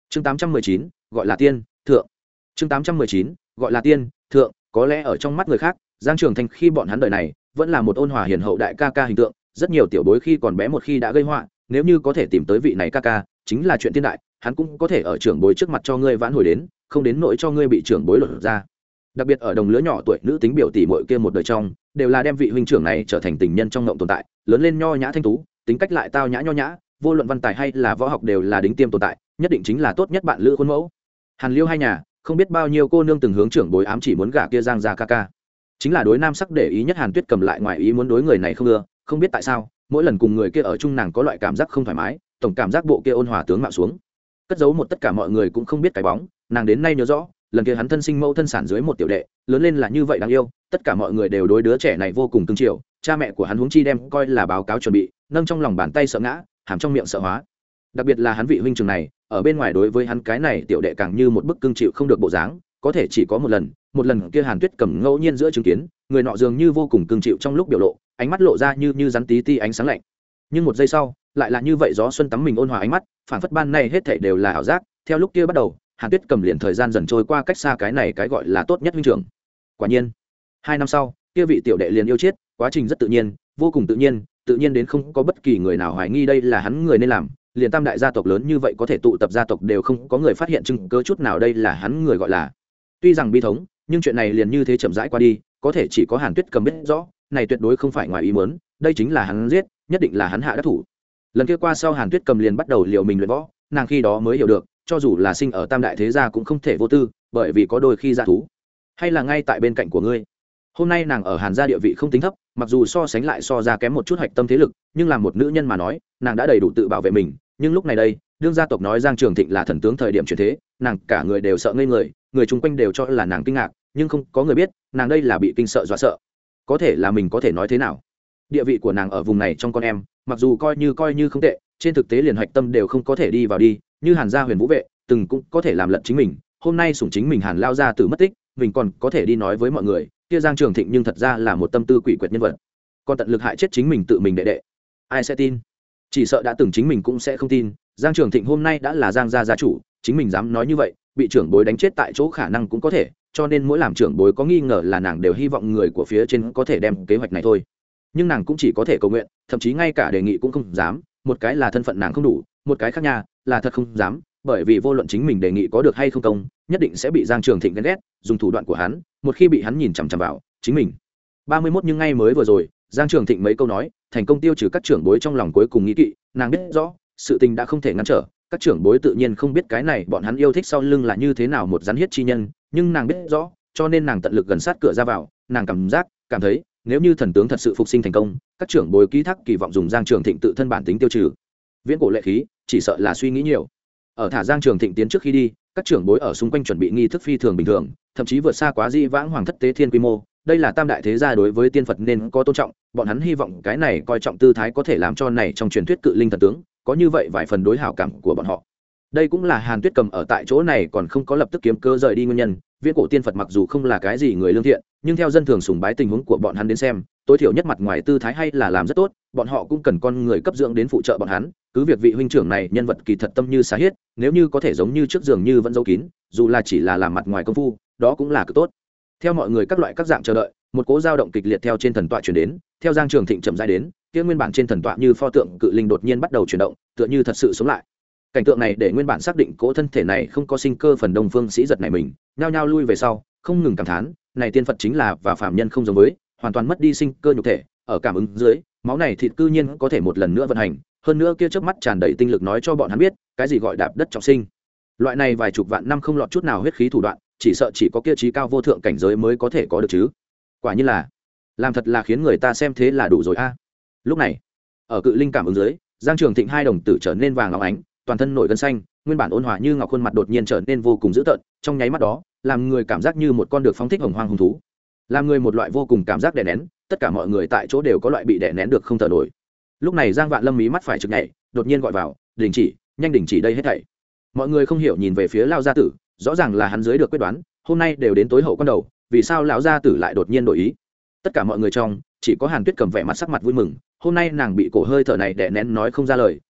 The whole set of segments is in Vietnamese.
chương 819, gọi là tiên thượng. chương 819, gọi là tiên thượng. Có lẽ ở trong mắt người khác, Giang Trường Thanh khi bọn hắn đời này vẫn là một ôn hòa hiền hậu đại ca ca hình tượng, rất nhiều tiểu bối khi còn bé một khi đã gây họa, nếu như có thể tìm tới vị này ca ca, chính là chuyện thiên đại, hắn cũng có thể ở trưởng bối trước mặt cho ngươi vãn hồi đến, không đến nỗi cho ngươi bị trưởng bối lột ra. Đặc biệt ở đồng lứa nhỏ tuổi nữ tính biểu tỷ muội kia một đời trong, đều là đem vị huynh trưởng này trở thành tình nhân trong ngộng tồn tại, lớn lên nho nhã thanh tú, tính cách lại tao nhã nho nhã, vô luận văn tài hay là võ học đều là đỉnh tiêm tồn tại, nhất định chính là tốt nhất bạn lữ khuôn mẫu. Hàn Liêu hai nhà, không biết bao nhiêu cô nương từng hướng trưởng bối ám chỉ muốn gả kia Giang gia ca ca. Chính là đối nam sắc để ý nhất Hàn Tuyết Cầm lại ngoài ý muốn đối người này không ưa, không biết tại sao, mỗi lần cùng người kia ở chung nàng có loại cảm giác không thoải mái, tổng cảm giác bộ kia ôn hòa tướng mạo xuống. Cất giấu một tất cả mọi người cũng không biết cái bóng, nàng đến nay nhớ rõ, lần kia hắn thân sinh mẫu thân sản dưới một tiểu đệ, lớn lên là như vậy đáng yêu, tất cả mọi người đều đối đứa trẻ này vô cùng cưng chiều, cha mẹ của hắn huống chi đem coi là báo cáo chuẩn bị, nâng trong lòng bàn tay sợ ngã, hàm trong miệng sợ hóa. Đặc biệt là hắn vị huynh trưởng này, ở bên ngoài đối với hắn cái này tiểu đệ càng như một bức cưng chịu không được bộ dáng, có thể chỉ có một lần kia Hàn Tuyết Cầm ngẫu nhiên giữa chứng kiến, người nọ dường như vô cùng cưng chịu trong lúc biểu lộ, ánh mắt lộ ra như rắn tí ti ánh sáng lạnh. Nhưng một giây sau, lại là như vậy gió xuân tắm mình ôn hòa ánh mắt, phản phất ban này hết thảy đều là ảo giác, theo lúc kia bắt đầu, Hàn Tuyết Cầm liền thời gian dần trôi qua cách xa cái này cái gọi là tốt nhất huynh trưởng. Quả nhiên, 2 năm sau, kia vị tiểu đệ liền yêu chết, quá trình rất tự nhiên, vô cùng tự nhiên đến không có bất kỳ người nào hoài nghi đây là hắn người nên làm, liền tam đại gia tộc lớn như vậy có thể tụ tập gia tộc đều không có người phát hiện chứng cứ chút nào đây là hắn người gọi là. Tuy rằng bi thống, nhưng chuyện này liền như thế chậm rãi qua đi, có thể chỉ có Hàn Tuyết Cầm biết rõ, này tuyệt đối không phải ngoài ý muốn, đây chính là hắn giết, nhất định là hắn hạ đắc thủ. Lần kia qua sau Hàn Tuyết Cầm liền bắt đầu liều mình luyện võ, nàng khi đó mới hiểu được, cho dù là sinh ở tam đại thế gia cũng không thể vô tư, bởi vì có đôi khi dạ thú hay là ngay tại bên cạnh của ngươi. Hôm nay nàng ở Hàn gia địa vị không tính thấp, mặc dù so sánh lại so ra kém một chút hạch tâm thế lực, nhưng là một nữ nhân mà nói, nàng đã đầy đủ tự bảo vệ mình. Nhưng lúc này đây, đương gia tộc nói Giang Trường Thịnh là thần tướng thời điểm chuyển thế, nàng cả người đều sợ ngây người, người chung quanh đều cho là nàng kinh ngạc, nhưng không có người biết, nàng đây là bị kinh sợ dọa sợ. Có thể là mình có thể nói thế nào? Địa vị của nàng ở vùng này trong con em, mặc dù coi như không tệ, trên thực tế liền hạch tâm đều không có thể đi vào đi, như Hàn gia Huyền Vũ vệ, từng cũng có thể làm lận chính mình, hôm nay sủng chính mình Hàn lao ra từ mất tích, mình còn có thể đi nói với mọi người, kia Giang Trường Thịnh nhưng thật ra là một tâm tư quỷ quyệt nhân vật, còn tận lực hại chết chính mình tự mình đệ, ai sẽ tin? Chỉ sợ đã từng chính mình cũng sẽ không tin. Giang Trường Thịnh hôm nay đã là Giang gia gia chủ, chính mình dám nói như vậy, bị trưởng bối đánh chết tại chỗ khả năng cũng có thể, cho nên mỗi làm trưởng bối có nghi ngờ là nàng đều hy vọng người của phía trên có thể đem kế hoạch này thôi. Nhưng nàng cũng chỉ có thể cầu nguyện, thậm chí ngay cả đề nghị cũng không dám, một cái là thân phận nàng không đủ, một cái khác nha, là thật không dám, bởi vì vô luận chính mình đề nghị có được hay không công, nhất định sẽ bị Giang Trường Thịnh ghen ghét, dùng thủ đoạn của hắn, một khi bị hắn nhìn chằm chằm vào, chính mình 31 nhưng ngay mới vừa rồi, Giang Trường Thịnh mấy câu nói, thành công tiêu trừ các trưởng bối trong lòng cuối cùng nghĩ kỵ, nàng biết rõ, sự tình đã không thể ngăn trở, các trưởng bối tự nhiên không biết cái này bọn hắn yêu thích sau lưng là như thế nào một rắn hiết chi nhân, nhưng nàng biết rõ, cho nên nàng tận lực gần sát cửa ra vào, nàng cảm thấy, nếu như thần tướng thật sự phục sinh thành công, các trưởng bối ký thác kỳ vọng dùng Giang Trường Thịnh tự thân bản tính tiêu trừ viễn cổ lệ khí, chỉ sợ là suy nghĩ nhiều. Ở thả Giang Trường Thịnh tiến trước khi đi, các trưởng bối ở xung quanh chuẩn bị nghi thức phi thường bình thường, thậm chí vượt xa quá di vãng hoàng thất tế thiên quy mô, đây là tam đại thế gia đối với tiên Phật nên có tôn trọng, bọn hắn hy vọng cái này coi trọng tư thái có thể làm cho này trong truyền thuyết cự linh thần tướng có như vậy vài phần đối hảo cảm của bọn họ. Đây cũng là Hàn Tuyết Cầm ở tại chỗ này còn không có lập tức kiếm cơ rời đi nguyên nhân. Viễn cổ tiên Phật mặc dù không là cái gì người lương thiện, nhưng theo dân thường sùng bái tình huống của bọn hắn đến xem, tối thiểu nhất mặt ngoài tư thái hay là làm rất tốt, bọn họ cũng cần con người cấp dưỡng đến phụ trợ bọn hắn. Cứ việc vị huynh trưởng này nhân vật kỳ thật tâm như xá hiết, nếu như có thể giống như trước giường như vẫn giấu kín, dù là chỉ là làm mặt ngoài công phu, đó cũng là cực tốt. Theo mọi người các loại các dạng chờ đợi, một cỗ dao động kịch liệt theo trên thần tọa truyền đến, theo Giang Trường Thịnh chậm rãi đến, kia nguyên bản trên thần tọa như pho tượng cự linh đột nhiên bắt đầu chuyển động, tựa như thật sự sống lại. Cảnh tượng này để nguyên bản xác định cỗ thân thể này không có sinh cơ phần đông phương sĩ giật này mình, nhao nhao lui về sau, không ngừng cảm thán, này tiên Phật chính là và phàm nhân không giống với, hoàn toàn mất đi sinh cơ nhục thể, ở cảm ứng dưới, máu này thịt cư nhiên có thể một lần nữa vận hành, hơn nữa kia chớp mắt tràn đầy tinh lực nói cho bọn hắn biết, cái gì gọi đạp đất trọng sinh. Loại này vài chục vạn năm không lọt chút nào huyết khí thủ đoạn, chỉ sợ chỉ có kia trí cao vô thượng cảnh giới mới có thể có được chứ. Quả nhiên là, làm thật là khiến người ta xem thế là đủ rồi a. Lúc này, ở cự linh cảm ứng dưới, Giang Trường Thịnh hai đồng tử trở nên vàng óng ánh, toàn thân nổi gân xanh, nguyên bản ôn hòa như ngọc khuôn mặt đột nhiên trở nên vô cùng dữ tợn, trong nháy mắt đó, làm người cảm giác như một con được phóng thích hồng hoang hung thú, làm người một loại vô cùng cảm giác đè nén, tất cả mọi người tại chỗ đều có loại bị đè nén được không thở nổi. Lúc này Giang Vạn Lâm mí mắt phải trực nhảy, đột nhiên gọi vào, đình chỉ, nhanh đình chỉ đây hết thảy. Mọi người không hiểu nhìn về phía lão gia tử, rõ ràng là hắn dưới được quyết đoán, hôm nay đều đến tối hậu quan đầu, vì sao lão gia tử lại đột nhiên đổi ý? Tất cả mọi người trong, chỉ có Hàn Tuyết Cầm vẻ mặt sắc mặt vui mừng, hôm nay nàng bị cổ hơi thở này đè nén nói không ra lời,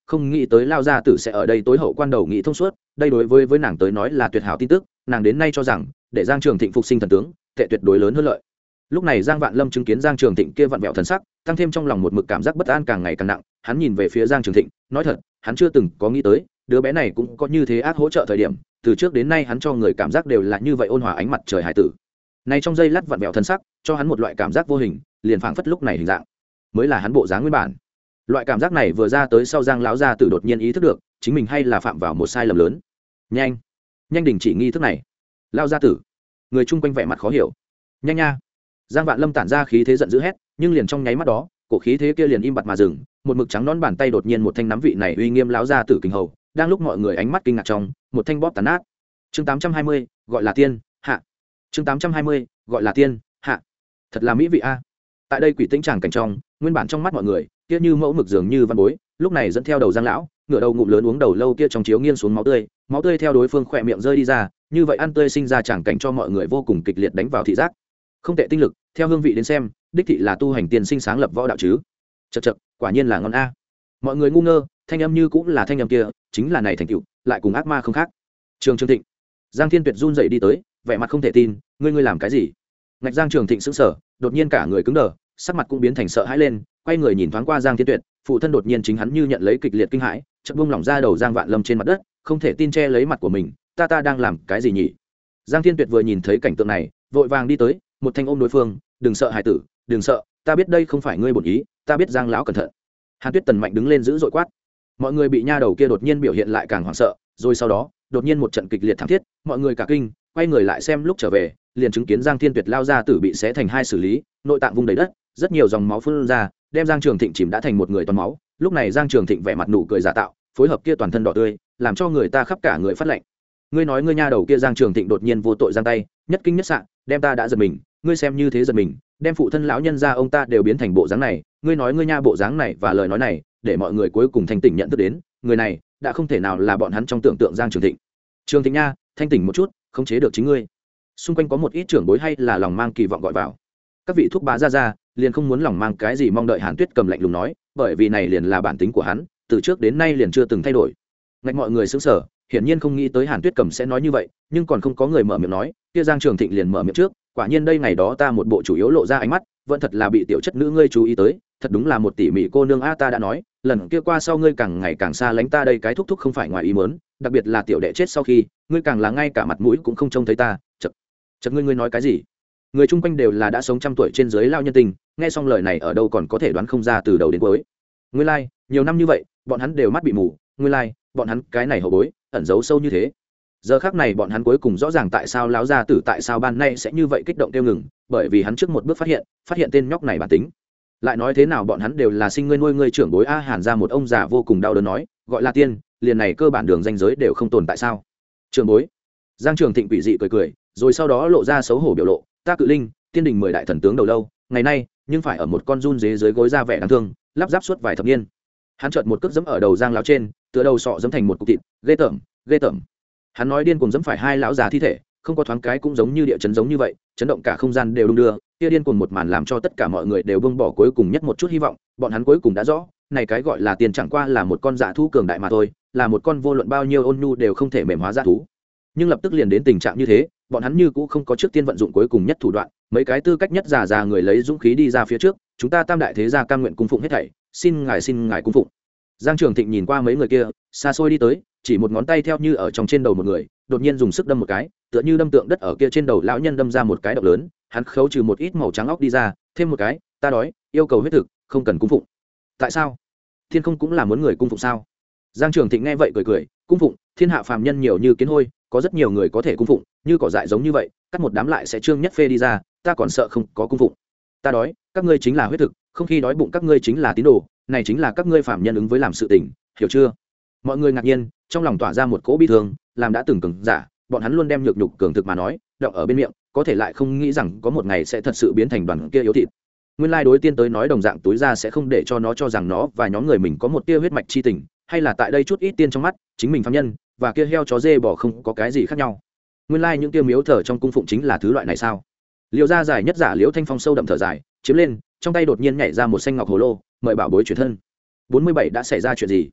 không nghĩ tới lao gia tử sẽ ở đây tối hậu quan đầu nghĩ thông suốt, đây đối với nàng tới nói là tuyệt hảo tin tức, nàng đến nay cho rằng để Giang Trường Thịnh phục sinh thần tướng tệ tuyệt đối lớn hơn lợi. Lúc này Giang Vạn Lâm chứng kiến Giang Trường Thịnh kia vặn vẹo thần sắc, tăng thêm trong lòng một mực cảm giác bất an càng ngày càng nặng, hắn nhìn về phía Giang Trường Thịnh, nói thật, hắn chưa từng có nghĩ tới đứa bé này cũng có như thế ác hỗ trợ thời điểm, từ trước đến nay hắn cho người cảm giác đều là như vậy ôn hòa ánh mặt trời hải tử. Này trong giây lát vặn vẹo thần sắc, cho hắn một loại cảm giác vô hình, liền phảng phất lúc này hình dạng mới là hắn bộ dáng nguyên bản. Loại cảm giác này vừa ra tới sau, Giang lão gia tử đột nhiên ý thức được chính mình hay là phạm vào một sai lầm lớn. Nhanh nhanh đình chỉ nghi thức này. Lão gia tử. Người chung quanh vẻ mặt khó hiểu. Nhanh nha. Giang Vạn Lâm tản ra khí thế giận dữ hét, nhưng liền trong nháy mắt đó, cổ khí thế kia liền im bặt mà dừng, một mực trắng nón bàn tay đột nhiên một thanh nắm vị này uy nghiêm lão gia tử kình hầu, đang lúc mọi người ánh mắt kinh ngạc trong, một thanh bóp tàn nát. Chương 820, gọi là tiên, hạ. Chương 820, gọi là tiên, hạ. Thật là mỹ vị a. Tại đây quỷ tĩnh tràng cảnh trong, nguyên bản trong mắt mọi người, kia như mẫu mực dường như văn bối, lúc này dẫn theo đầu Giang lão, ngửa đầu ngụm lớn uống đầu lâu kia trong chiếu nghiêng xuống máu tươi theo đối phương khỏe miệng rơi đi ra, như vậy ăn tươi sinh ra tràng cảnh cho mọi người vô cùng kịch liệt đánh vào thị giác. Không tệ tinh lực, theo hương vị đến xem, đích thị là tu hành tiên sinh sáng lập võ đạo chứ. Chậc chậc, quả nhiên là ngon a. Mọi người ngu ngơ, thanh âm như cũng là thanh âm kia, chính là này thành tựu, lại cùng ác ma không khác. Trường Thịnh, Giang Thiên Tuyệt run rẩy đi tới, vẻ mặt không thể tin, ngươi làm cái gì? Ngạch Giang Trường Thịnh sững sờ, đột nhiên cả người cứng đờ, sắc mặt cũng biến thành sợ hãi lên, quay người nhìn thoáng qua Giang Thiên Tuyệt, phụ thân đột nhiên chính hắn như nhận lấy kịch liệt kinh hãi, chợt buông lỏng ra đầu Giang Vạn Lâm trên mặt đất, không thể tin che lấy mặt của mình, ta đang làm cái gì nhỉ? Giang Thiên Tuyệt vừa nhìn thấy cảnh tượng này, vội vàng đi tới, một thanh ôm đối phương, đừng sợ hải tử, đừng sợ, ta biết đây không phải ngươi bổn ý, ta biết Giang lão cẩn thận. Hàn Tuyết Tần mạnh đứng lên giữ dội quát. Mọi người bị nha đầu kia đột nhiên biểu hiện lại càng hoảng sợ, rồi sau đó đột nhiên một trận kịch liệt thảm thiết, mọi người cả kinh, quay người lại xem lúc trở về, liền chứng kiến Giang Thiên Tuyệt lao ra tử bị xé thành hai xử lý, nội tạng vung đầy đất, rất nhiều dòng máu phun ra, đem Giang Trường Thịnh chìm đã thành một người toàn máu. Lúc này Giang Trường Thịnh vẻ mặt nụ cười giả tạo, phối hợp kia toàn thân đỏ tươi, làm cho người ta khắp cả người phát lạnh. Ngươi nói ngươi nha đầu kia. Giang Trường Thịnh đột nhiên vô tội giang tay, nhất kinh nhất sạ, đem ta đã giật mình, ngươi xem như thế giật mình, đem phụ thân lão nhân gia ông ta đều biến thành bộ dáng này, ngươi nói ngươi nha bộ dáng này và lời nói này, để mọi người cuối cùng thanh tỉnh nhận thức đến, người này đã không thể nào là bọn hắn trong tưởng tượng Giang Trường Thịnh. Trường Thịnh nha, thanh tỉnh một chút, không chế được chính ngươi. Xung quanh có một ít trưởng bối hay là lòng mang kỳ vọng gọi vào. Các vị thúc bá ra liền không muốn lòng mang cái gì mong đợi. Hàn Tuyết cầm lạnh lùng nói, bởi vì này liền là bản tính của hắn, từ trước đến nay liền chưa từng thay đổi. Ngạch mọi người sững sờ, hiển nhiên không nghĩ tới Hàn Tuyết cầm sẽ nói như vậy, nhưng còn không có người mở miệng nói, kia Giang Trường Thịnh liền mở miệng trước, quả nhiên đây ngày đó ta một bộ chủ yếu lộ ra ánh mắt, vẫn thật là bị tiểu chất nữ ngươi chú ý tới, thật đúng là một tỉ mỉ cô nương a. Ta đã nói, lần kia qua sau ngươi càng ngày càng xa lánh ta, đây cái thúc thúc không phải ngoài ý muốn, đặc biệt là tiểu đệ chết sau khi, ngươi càng là ngay cả mặt mũi cũng không trông thấy ta. Chợt ngươi nói cái gì? Người chung quanh đều là đã sống trăm tuổi trên dưới lao nhân tình, nghe xong lời này ở đâu còn có thể đoán không ra từ đầu đến cuối. Nguyên lai, nhiều năm như vậy, bọn hắn đều mắt bị mù, nguyên lai, bọn hắn cái này hậu bối, ẩn giấu sâu như thế. Giờ khắc này bọn hắn cuối cùng rõ ràng tại sao lão gia tử tại sao ban nay sẽ như vậy kích động tiêu ngừng, bởi vì hắn trước một bước phát hiện tên nhóc này bản tính. Lại nói thế nào bọn hắn đều là sinh ngươi nuôi ngươi trưởng bối a. Hàn ra một ông già vô cùng đau đớn nói, gọi là tiên, liền này cơ bản đường danh giới đều không tồn tại sao? Trưởng bối. Giang Trường Thịnh quỷ dị cười, rồi sau đó lộ ra xấu hổ biểu lộ, ta Cự Linh, tiên đình 10 đại thần tướng đầu lâu, ngày nay, nhưng phải ở một con run dế dưới gối ra vẻ đáng thương, lắp ráp suốt vài thập niên. Hắn chợt một cước giẫm ở đầu Giang lão trên, tựa đầu sọ giẫm thành một cục thịt, ghê tởm. Hắn nói điên cuồng giẫm phải hai lão già thi thể, không có thoáng cái cũng giống như địa chấn giống như vậy, chấn động cả không gian đều đung đưa, kia điên cuồng một màn làm cho tất cả mọi người đều buông bỏ cuối cùng nhất một chút hy vọng, bọn hắn cuối cùng đã rõ, này cái gọi là tiền chẳng qua là một con dã thú cường đại mà thôi, là một con vô luận bao nhiêu ôn nhu đều không thể mềm hóa dã thú. Nhưng lập tức liền đến tình trạng như thế, bọn hắn như cũ không có trước tiên vận dụng cuối cùng nhất thủ đoạn, mấy cái tư cách nhất già người lấy dũng khí đi ra phía trước, chúng ta Tam đại thế gia cam nguyện cung phụng hết thảy, xin ngài cung phụng. Giang Trường Thịnh nhìn qua mấy người kia, xa xôi đi tới, chỉ một ngón tay theo như ở trong trên đầu một người, đột nhiên dùng sức đâm một cái, tựa như đâm tượng đất ở kia trên đầu lão nhân đâm ra một cái động lớn, hắn khấu trừ một ít màu trắng óc đi ra, thêm một cái, ta đói, yêu cầu huyết thực, không cần cung phụng. Tại sao? Thiên không cũng là muốn người cung phụng sao? Giang Trường Thịnh nghe vậy cười, cung phụng, thiên hạ phàm nhân nhiều như kiến hôi, có rất nhiều người có thể cung phụng, như cỏ dại giống như vậy, cắt một đám lại sẽ trương nhất phê đi ra, ta còn sợ không có cung phụng. Ta đói, các ngươi chính là huyết thực, không khi đói bụng các ngươi chính là tín đồ, này chính là các ngươi phàm nhân ứng với làm sự tình, hiểu chưa? Mọi người ngạc nhiên, trong lòng tỏa ra một cỗ bi thương, làm đã từng cường giả, bọn hắn luôn đem nhược nhục cường thực mà nói, đọng ở bên miệng, có thể lại không nghĩ rằng có một ngày sẽ thật sự biến thành đoàn kia yếu thịt. Nguyên lai đối tiên tới nói đồng dạng túi ra sẽ không để cho nó cho rằng nó và nhóm người mình có một tia huyết mạch chi tình, hay là tại đây chút ít tiên trong mắt, chính mình phàm nhân và kia heo chó dê bò không có cái gì khác nhau. Nguyên lai những kia miếu thờ trong cung phụng chính là thứ loại này sao? Liêu gia dài nhất giả Liễu Thanh Phong sâu đậm thở dài, chiếm lên, trong tay đột nhiên nhảy ra một xanh ngọc hồ lô, mời bảo bối chuyển thân. 47 đã xảy ra chuyện gì?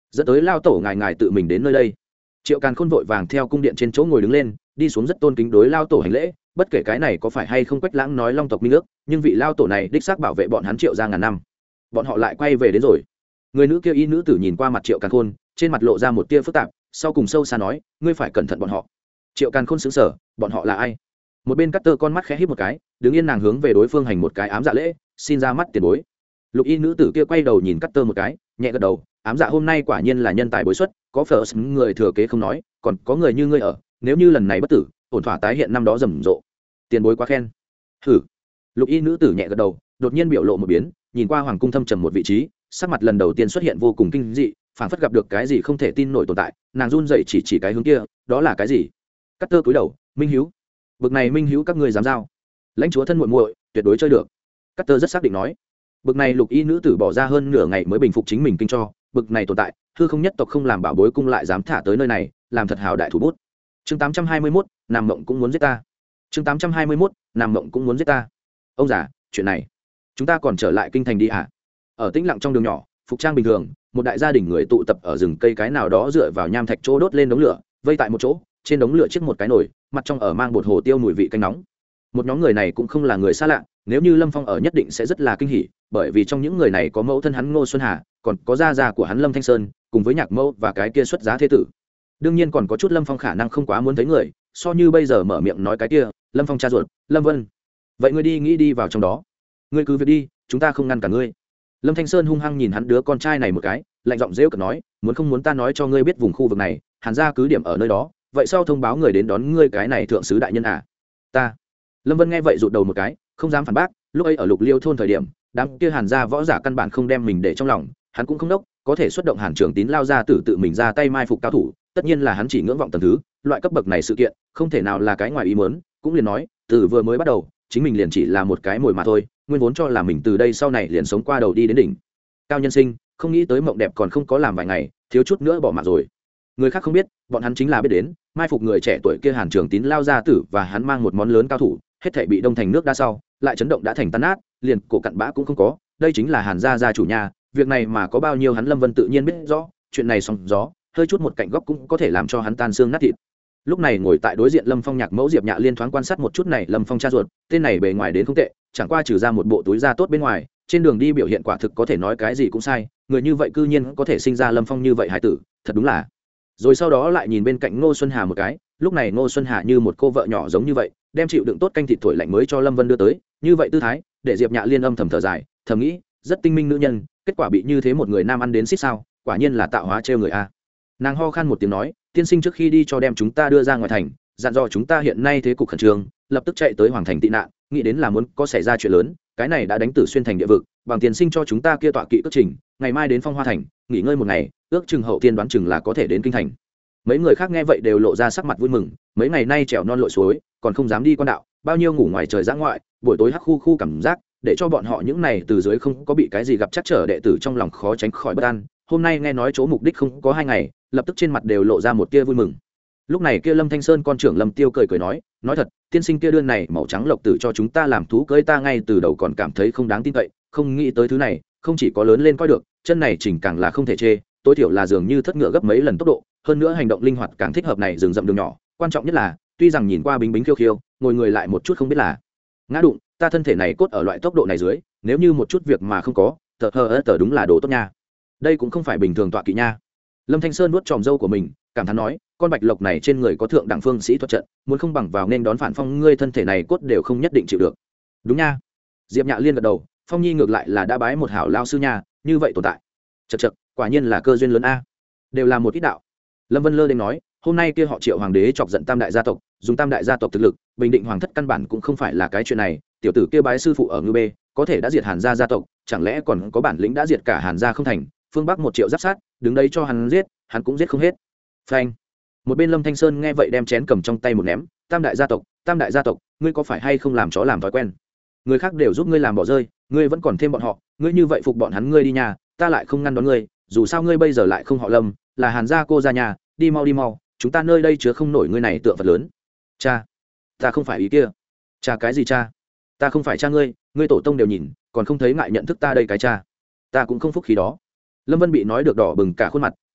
dẫn tới lao tổ ngài tự mình đến nơi đây. Triệu Càn Khôn vội vàng theo cung điện trên chỗ ngồi đứng lên, đi xuống rất tôn kính đối lao tổ hành lễ. Bất kể cái này có phải hay không Quách Lãng nói long tộc minh ước, nhưng vị lao tổ này đích xác bảo vệ bọn hắn Triệu gia ngàn năm. Bọn họ lại quay về đến rồi. Người nữ kia y nữ tử nhìn qua mặt Triệu Càn Khôn, trên mặt lộ ra một tia phức tạp, sau cùng sâu xa nói, ngươi phải cẩn thận bọn họ. Triệu Càn Khôn sững sờ, bọn họ là ai? Một bên Cắt Tơ con mắt khẽ híp một cái, đứng yên nàng hướng về đối phương hành một cái ám dạ lễ, xin ra mắt tiền bối. Lục y nữ tử kia quay đầu nhìn Cắt Tơ một cái, nhẹ gật đầu, ám dạ hôm nay quả nhiên là nhân tài bối xuất, có phở người thừa kế không nói, còn có người như ngươi ở, nếu như lần này bất tử, ổn thỏa tái hiện năm đó rầm rộ. Tiền bối quá khen. Hử. Lục y nữ tử nhẹ gật đầu, đột nhiên biểu lộ một biến, nhìn qua hoàng cung thâm trầm một vị trí, sắc mặt lần đầu tiên xuất hiện vô cùng kinh dị, phảng phất gặp được cái gì không thể tin nổi tồn tại, nàng run rẩy chỉ cái hướng kia, đó là cái gì? Cắt Tơ cúi đầu, minh hiếu. Bực này minh hiếu các ngươi dám giao? Lãnh chúa thân muội muội, tuyệt đối chơi được. Cắt Tơ rất xác định nói. Bực này lục y nữ tử bỏ ra hơn nửa ngày mới bình phục chính mình kinh cho, bực này tồn tại, hư không nhất tộc không làm bảo bối cung lại dám thả tới nơi này, làm thật hào đại thủ bút. Chương 821, Nam Mộng cũng muốn giết ta. Chương 821, Nam Mộng cũng muốn giết ta. Ông già, chuyện này, chúng ta còn trở lại kinh thành đi à? Ở tĩnh lặng trong đường nhỏ, phục trang bình thường, một đại gia đình người tụ tập ở rừng cây cái nào đó dựa vào nham thạch chỗ đốt lên đống lửa, vây tại một chỗ, trên đống lửa chiếc một cái nồi, mặt trong ở mang bột hồ tiêu mùi vị canh nóng. Một nhóm người này cũng không là người xa lạ, nếu như Lâm Phong ở nhất định sẽ rất là kinh hỉ, bởi vì trong những người này có mẫu thân hắn Ngô Xuân Hà, còn có gia gia của hắn Lâm Thanh Sơn, cùng với nhạc mẫu và cái kia xuất giá thế tử. Đương nhiên còn có chút Lâm Phong khả năng không quá muốn thấy người, so như bây giờ mở miệng nói cái kia, Lâm Phong cha ruột, Lâm Vân. Vậy ngươi đi nghĩ đi vào trong đó, ngươi cứ việc đi, chúng ta không ngăn cả ngươi. Lâm Thanh Sơn hung hăng nhìn hắn đứa con trai này một cái, lạnh giọng rêu cợt nói, muốn không muốn ta nói cho ngươi biết vùng khu vực này, Hàn gia cứ điểm ở nơi đó, vậy sau thông báo người đến đón ngươi cái này thượng sứ đại nhân à? Ta. Lâm Vân nghe vậy rụt đầu một cái, không dám phản bác, lúc ấy ở Lục Liêu thôn thời điểm, đám kia Hàn gia võ giả căn bản không đem mình để trong lòng, hắn cũng không đốc, có thể xuất động Hàn Trường Tín lao ra tự mình ra tay mai phục cao thủ, tất nhiên là hắn chỉ ngưỡng vọng tầng thứ, loại cấp bậc này sự kiện, không thể nào là cái ngoài ý muốn, cũng liền nói, từ vừa mới bắt đầu, chính mình liền chỉ là một cái mồi mà thôi, nguyên vốn cho là mình từ đây sau này liền sống qua đầu đi đến đỉnh cao nhân sinh, không nghĩ tới mộng đẹp còn không có làm vài ngày, thiếu chút nữa bỏ mạng rồi. Người khác không biết, bọn hắn chính là biết đến, mai phục người trẻ tuổi kia Hàn Trường Tín lao ra tử và hắn mang một món lớn cao thủ, hết thảy bị đông thành nước đa sau, lại chấn động đã thành tan nát, liền cổ cặn bã cũng không có, đây chính là Hàn gia chủ nhà, việc này mà có bao nhiêu hắn Lâm Vân tự nhiên biết rõ, chuyện này sóng gió, hơi chút một cạnh góc cũng có thể làm cho hắn tan xương nát thịt. Lúc này ngồi tại đối diện Lâm Phong nhạc mẫu Diệp Nhạ Liên thoáng quan sát một chút này Lâm Phong cha ruột, tên này bề ngoài đến không tệ, chẳng qua trừ ra một bộ túi da tốt bên ngoài, trên đường đi biểu hiện quả thực có thể nói cái gì cũng sai, người như vậy cư nhiên có thể sinh ra Lâm Phong như vậy hải tử, thật đúng là. Rồi sau đó lại nhìn bên cạnh Ngô Xuân Hà một cái, lúc này Ngô Xuân Hà như một cô vợ nhỏ giống như vậy, đem chịu đựng tốt canh thịt thổi lạnh mới cho Lâm Vân đưa tới, như vậy tư thái, để Diệp Nhạ Liên âm thầm thở dài, thầm nghĩ, rất tinh minh nữ nhân, kết quả bị như thế một người nam ăn đến xít sao, quả nhiên là tạo hóa trêu người a. Nàng ho khan một tiếng nói, tiên sinh trước khi đi cho đem chúng ta đưa ra ngoài thành, dặn dò chúng ta hiện nay thế cục khẩn trương, lập tức chạy tới hoàng thành tị nạn, nghĩ đến là muốn có xảy ra chuyện lớn, cái này đã đánh Tử Xuyên thành địa vực, bằng tiền sinh cho chúng ta kia tọa kỵ cất trình, ngày mai đến Phong Hoa thành, nghỉ ngơi một ngày, ước chừng hậu tiên đoán chừng là có thể đến kinh thành. Mấy người khác nghe vậy đều lộ ra sắc mặt vui mừng, mấy ngày nay trèo non lội suối, còn không dám đi quan đạo, bao nhiêu ngủ ngoài trời dã ngoại, buổi tối hắc khu khu cảm giác, để cho bọn họ những này từ dưới không có bị cái gì gặp chắc trở đệ tử trong lòng khó tránh khỏi bất an. Hôm nay nghe nói chỗ mục đích không có 2 ngày, lập tức trên mặt đều lộ ra một tia vui mừng. Lúc này kia Lâm Thanh Sơn con trưởng Lâm Tiêu cười nói thật, tiên sinh kia đơn này màu trắng lộc tử cho chúng ta làm thú cưới, ta ngay từ đầu còn cảm thấy không đáng tin cậy, không nghĩ tới thứ này không chỉ có lớn lên coi được, chân này chỉnh càng là không thể chê, tối thiểu là dường như thất ngựa gấp mấy lần tốc độ, hơn nữa hành động linh hoạt càng thích hợp này rừng rậm đường nhỏ, quan trọng nhất là tuy rằng nhìn qua bính bính khiêu khiêu, ngồi người lại một chút không biết là ngã đụng, ta thân thể này cốt ở loại tốc độ này dưới, nếu như một chút việc mà không có, tờ đúng là đồ tốt nha. Đây cũng không phải bình thường tọa kỵ nha. Lâm Thanh Sơn nuốt tròm râu của mình, cảm thán nói, con bạch lộc này trên người có thượng đẳng phương sĩ thuật trận, muốn không bằng vào nên đón phản phong, ngươi thân thể này cốt đều không nhất định chịu được. Đúng nha. Diệp Nhạ Liên gật đầu, Phong Nhi ngược lại là đã bái một hảo lao sư nha, như vậy tồn tại. Chậc, quả nhiên là cơ duyên lớn a. Đều là một ít đạo. Lâm Vân Lơ đến nói, hôm nay kia họ Triệu hoàng đế chọc giận Tam đại gia tộc, dùng Tam đại gia tộc thực lực, bình định hoàng thất căn bản cũng không phải là cái chuyện này, tiểu tử kia bái sư phụ ở Ngư Bê, có thể đã diệt Hàn gia gia tộc, chẳng lẽ còn có bản lĩnh đã diệt cả Hàn gia không thành, phương Bắc 1 triệu giáp sát, đứng đây cho hắn giết, hắn cũng giết không hết. Phanh. Một bên Lâm Thanh Sơn nghe vậy đem chén cầm trong tay một ném, Tam đại gia tộc, ngươi có phải hay không làm chó làm thói quen? Người khác đều giúp ngươi làm bỏ rơi, ngươi vẫn còn thêm bọn họ, ngươi như vậy phục bọn hắn ngươi đi nhà, ta lại không ngăn đón ngươi, dù sao ngươi bây giờ lại không họ Lâm, là Hàn gia cô gia nhà, đi mau, chúng ta nơi đây chứa không nổi ngươi này tượng vật lớn. Cha, ta không phải ý kia. Cha cái gì cha? Ta không phải cha ngươi, ngươi tổ tông đều nhìn, còn không thấy ngại nhận thức ta đây cái cha. Ta cũng không phúc khí đó. Lâm Vân bị nói được đỏ bừng cả khuôn mặt,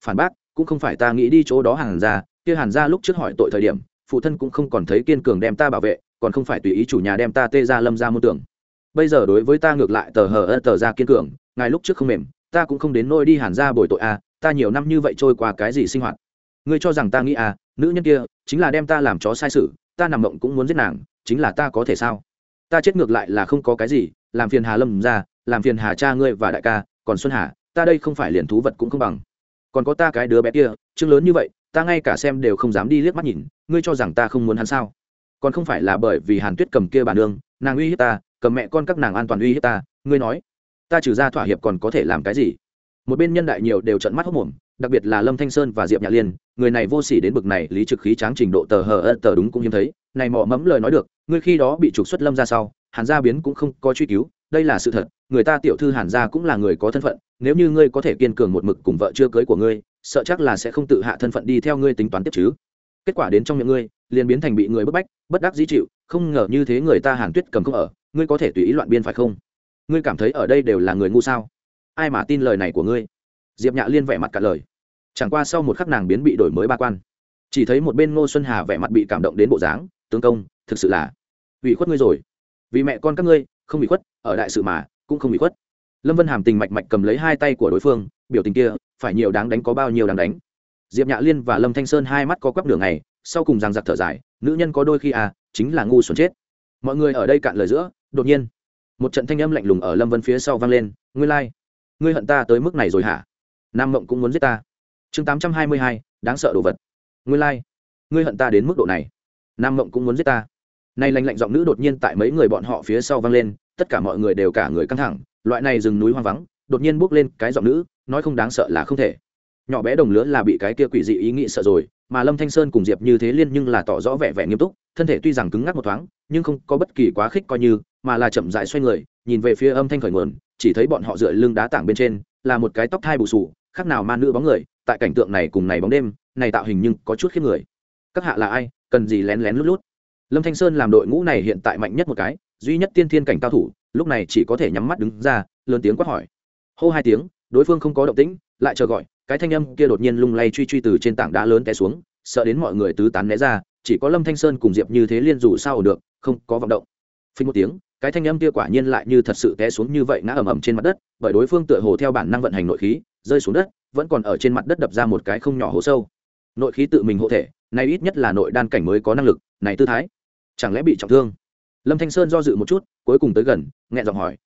phản bác cũng không phải ta nghĩ đi chỗ đó Hàn gia, kia Hàn gia lúc trước hỏi tội thời điểm phụ thân cũng không còn thấy kiên cường đem ta bảo vệ, còn không phải tùy ý chủ nhà đem ta tê ra lâm ra môn tưởng. Bây giờ đối với ta ngược lại tờ ra kiên cường, ngài lúc trước không mềm, ta cũng không đến nôi đi Hàn gia bồi tội a, ta nhiều năm như vậy trôi qua cái gì sinh hoạt. Ngươi cho rằng ta nghĩ à, nữ nhân kia chính là đem ta làm chó sai sự, ta nằm mộng cũng muốn giết nàng, chính là ta có thể sao? Ta chết ngược lại là không có cái gì, làm phiền Hà Lâm ra, làm phiền Hà cha ngươi và đại ca, còn Xuân Hà, ta đây không phải liền thú vật cũng không bằng. Còn có ta cái đứa bé kia, trương lớn như vậy, ta ngay cả xem đều không dám đi liếc mắt nhìn, ngươi cho rằng ta không muốn hắn sao? Còn không phải là bởi vì Hàn Tuyết cầm kia bà nương, nàng uy hiếp ta, cầm mẹ con các nàng an toàn uy hiếp ta, ngươi nói, ta trừ ra thỏa hiệp còn có thể làm cái gì? Một bên nhân đại nhiều đều trợn mắt hốt mồm, đặc biệt là Lâm Thanh Sơn và Diệp Nhã Liên, người này vô sỉ đến bực này, lý trực khí tráng trình độ tờ đúng cũng hiếm thấy, này mỏ mẫm lời nói được, ngươi khi đó bị trục xuất Lâm ra sau, Hàn gia biến cũng không có truy cứu, đây là sự thật, người ta tiểu thư Hàn gia cũng là người có thân phận, nếu như ngươi có thể kiên cường một mực cùng vợ chưa cưới của ngươi, sợ chắc là sẽ không tự hạ thân phận đi theo ngươi tính toán tiếp chứ. Kết quả đến trong miệng ngươi, liền biến thành bị người bức bách, bất đắc dĩ chịu, không ngờ như thế người ta Hàn Tuyết cầm không ở, ngươi có thể tùy ý loạn biên phải không? Ngươi cảm thấy ở đây đều là người ngu sao? Ai mà tin lời này của ngươi? Diệp Nhã Liên vẻ mặt cả lời. Chẳng qua sau một khắc nàng biến bị đổi mới ba quan, chỉ thấy một bên Ngô Xuân Hà vẻ mặt bị cảm động đến bộ dáng, tướng công, thực sự là ủy khuất ngươi rồi, vì mẹ con các ngươi không ủy khuất, ở đại sự mà cũng không ủy khuất. Lâm Vân Hàm tình mạch mạch cầm lấy hai tay của đối phương, biểu tình kia phải nhiều đáng đánh có bao nhiêu đáng đánh. Diệp Nhã Liên và Lâm Thanh Sơn hai mắt co quắp nửa ngày, sau cùng giằng giặc thở dài, nữ nhân có đôi khi chính là ngu xuẩn chết. Mọi người ở đây cạn lời giữa, đột nhiên một trận thanh âm lạnh lùng ở Lâm Vân phía sau vang lên, ngươi lai, ngươi hận ta tới mức này rồi hả? Nam Mộng cũng muốn giết ta. Chương 822, đáng sợ đồ vật. Ngươi lai, ngươi hận ta đến mức độ này. Nam Mộng cũng muốn giết ta. Này lạnh lạnh giọng nữ đột nhiên tại mấy người bọn họ phía sau vang lên, tất cả mọi người đều cả người căng thẳng, loại này rừng núi hoang vắng, đột nhiên bước lên cái giọng nữ, nói không đáng sợ là không thể. Nhỏ bé đồng lứa là bị cái kia quỷ dị ý nghĩ sợ rồi, mà Lâm Thanh Sơn cùng Diệp Như Thế Liên nhưng là tỏ rõ vẻ vẻ nghiêm túc, thân thể tuy rằng cứng ngắc một thoáng, nhưng không có bất kỳ quá khích coi như, mà là chậm rãi xoay người, nhìn về phía âm thanh khởi nguồn, chỉ thấy bọn họ dựa lưng đá tảng bên trên, là một cái tóc thai bù xù, khác nào ma nữ bóng người, tại cảnh tượng này cùng này bóng đêm, này tạo hình nhưng có chút khiếp người. Các hạ là ai, cần gì lén lén lút lút? Lâm Thanh Sơn làm đội ngũ này hiện tại mạnh nhất một cái, duy nhất tiên thiên cảnh cao thủ, lúc này chỉ có thể nhắm mắt đứng ra, lớn tiếng quát hỏi. Hô hai tiếng, đối phương không có động tĩnh, lại chờ gọi, cái thanh âm kia đột nhiên lung lay truy truy từ trên tảng đá lớn té xuống, sợ đến mọi người tứ tán né ra, chỉ có Lâm Thanh Sơn cùng Diệp Như Thế Liên dù sao được, không có vọng động. Phình một tiếng, cái thanh âm kia quả nhiên lại như thật sự té xuống như vậy ngã ầm ầm trên mặt đất, bởi đối phương tựa hồ theo bản năng vận hành nội khí, rơi xuống đất, vẫn còn ở trên mặt đất đập ra một cái không nhỏ hố sâu. Nội khí tự mình hộ thể, này ít nhất là nội đan cảnh mới có năng lực, này tư thái, chẳng lẽ bị trọng thương? Lâm Thanh Sơn do dự một chút, cuối cùng tới gần, nghẹn giọng hỏi,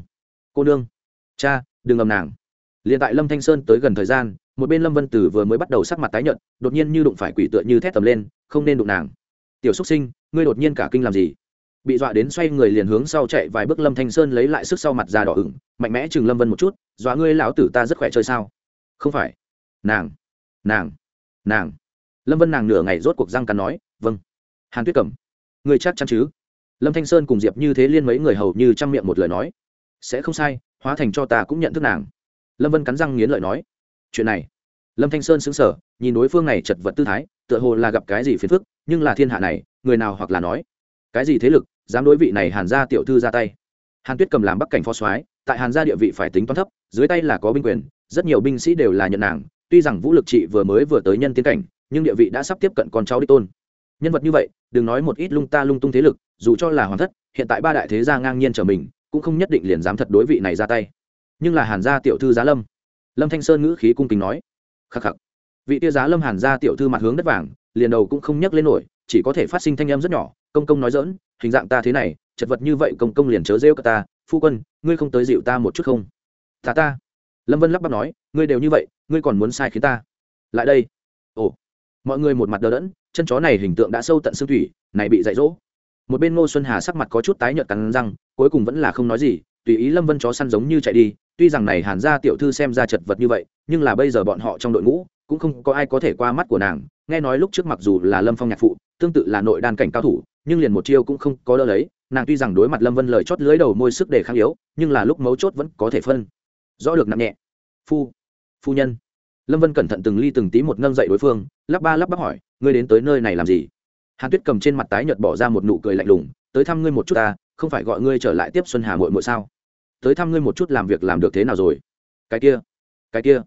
cô nương, cha, đừng ầm nàng. Liên tại Lâm Thanh Sơn tới gần thời gian, một bên Lâm Vân Tử vừa mới bắt đầu sắc mặt tái nhợt, đột nhiên như đụng phải quỷ tựa như thét tầm lên, không nên đụng nàng. Tiểu Súc Sinh, ngươi đột nhiên cả kinh làm gì? Bị dọa đến xoay người liền hướng sau chạy vài bước, Lâm Thanh Sơn lấy lại sức sau mặt già đỏ ửng, mạnh mẽ chừng Lâm Vân một chút, dọa ngươi lão tử ta rất khỏe chơi sao? Không phải, nàng. Lâm Vân nàng nửa ngày rốt cuộc răng cắn nói, vâng. Hàn Tuyết Cẩm, ngươi chắc chắn chứ? Lâm Thanh Sơn cùng Diệp Như Thế Liên mấy người hầu như trăm miệng một lời nói, sẽ không sai, hóa thành cho ta cũng nhận thức nàng. Lâm Vân cắn răng nghiến lợi nói, chuyện này. Lâm Thanh Sơn sững sờ, nhìn đối phương này chật vật tư thái, tựa hồ là gặp cái gì phiền phức, nhưng là thiên hạ này, người nào hoặc là nói cái gì thế lực dám đối vị này Hàn gia tiểu thư ra tay? Hàn Tuyết Cầm làm bắc cảnh phó soái, tại Hàn gia địa vị phải tính toán thấp, dưới tay là có binh quyền, rất nhiều binh sĩ đều là nhận nàng, tuy rằng vũ lực trị vừa tới nhân tiến cảnh, nhưng địa vị đã sắp tiếp cận con cháu đích tôn. Nhân vật như vậy, đừng nói một ít lung ta lung tung thế lực, dù cho là hoàng thất, hiện tại ba đại thế gia ngang nhiên trở mình, cũng không nhất định liền dám thật đối vị này ra tay. Nhưng là Hàn gia tiểu thư Giá Lâm. Lâm Thanh Sơn ngữ khí cung kính nói, khắc khắc. Vị tia Giá Lâm Hàn gia tiểu thư mặt hướng đất vàng, liền đầu cũng không nhấc lên nổi, chỉ có thể phát sinh thanh âm rất nhỏ, công công nói giỡn, hình dạng ta thế này, chật vật như vậy công công liền chớ rêu cả ta, phu quân, ngươi không tới dịu ta một chút không? Ta. Lâm Vân lắp bắp nói, ngươi đều như vậy, ngươi còn muốn sai khiến ta? Lại đây. Ồ. Mọi người một mặt đờ đẫn, chân chó này hình tượng đã sâu tận xương thủy, này bị dạy dỗ. Một bên Ngô Xuân Hà sắc mặt có chút tái nhợt cắn răng, cuối cùng vẫn là không nói gì, tùy ý Lâm Vân chó săn giống như chạy đi. Tuy rằng này Hàn gia tiểu thư xem ra chật vật như vậy, nhưng là bây giờ bọn họ trong đội ngũ cũng không có ai có thể qua mắt của nàng. Nghe nói lúc trước mặc dù là Lâm Phong nhạc phụ, tương tự là nội đan cảnh cao thủ, nhưng liền một chiêu cũng không có đỡ lấy. Nàng tuy rằng đối mặt Lâm Vân lời chót lưỡi đầu môi sức để kháng yếu, nhưng là lúc mấu chốt vẫn có thể phân rõ được nặng nhẹ. Phu nhân. Lâm Vân cẩn thận từng ly từng tí một nâng dậy đối phương, lắp bắp hỏi, ngươi đến tới nơi này làm gì? Hàn Tuyết Cầm trên mặt tái nhợt bỏ ra một nụ cười lạnh lùng, tới thăm ngươi một chút ta, không phải gọi ngươi trở lại tiếp Xuân Hà muội muội sao? Tới thăm ngươi một chút làm việc làm được thế nào rồi? Cái kia.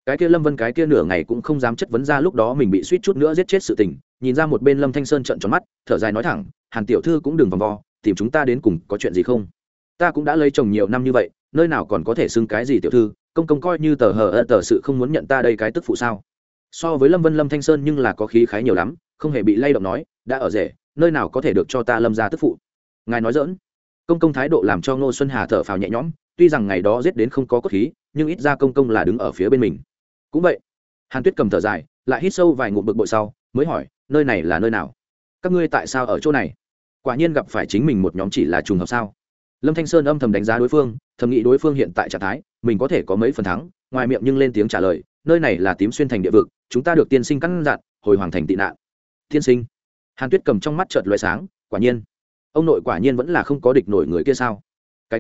cái kia lâm vân cái kia nửa ngày cũng không dám chất vấn ra lúc đó mình bị suýt chút nữa giết chết sự tình, nhìn ra một bên Lâm Thanh Sơn trợn tròn mắt, thở dài nói thẳng, Hàn tiểu thư cũng đừng vòng vo, tìm chúng ta đến cùng có chuyện gì không? Ta cũng đã lấy chồng nhiều năm như vậy, nơi nào còn có thể xưng cái gì tiểu thư, công công coi như tờ hờ tờ sự không muốn nhận ta đây cái tức phụ sao? So với Lâm Vân, Lâm Thanh Sơn nhưng là có khí khái nhiều lắm, không hề bị lay động nói, đã ở rể, nơi nào có thể được cho ta Lâm gia tức phụ? Ngài nói giỡn. Công công thái độ làm cho Ngô Xuân Hà thở phào nhẹ nhõm, tuy rằng ngày đó giết đến không có cốt khí, nhưng ít ra công công là đứng ở phía bên mình. Cũng vậy. Hàn Tuyết cầm thở dài, lại hít sâu vài ngụm bực bội sau, mới hỏi, nơi này là nơi nào? Các ngươi tại sao ở chỗ này? Quả nhiên gặp phải chính mình một nhóm chỉ là trùng hợp sao? Lâm Thanh Sơn âm thầm đánh giá đối phương, thầm nghĩ đối phương hiện tại trạng thái, mình có thể có mấy phần thắng, ngoài miệng nhưng lên tiếng trả lời, nơi này là Tím Xuyên thành địa vực, chúng ta được tiên sinh căn dặn, hồi hoàng thành tị nạn. Tiên sinh? Hàn Tuyết cầm trong mắt chợt lóe sáng, quả nhiên, ông nội quả nhiên vẫn là không có địch nổi người kia sao? Cái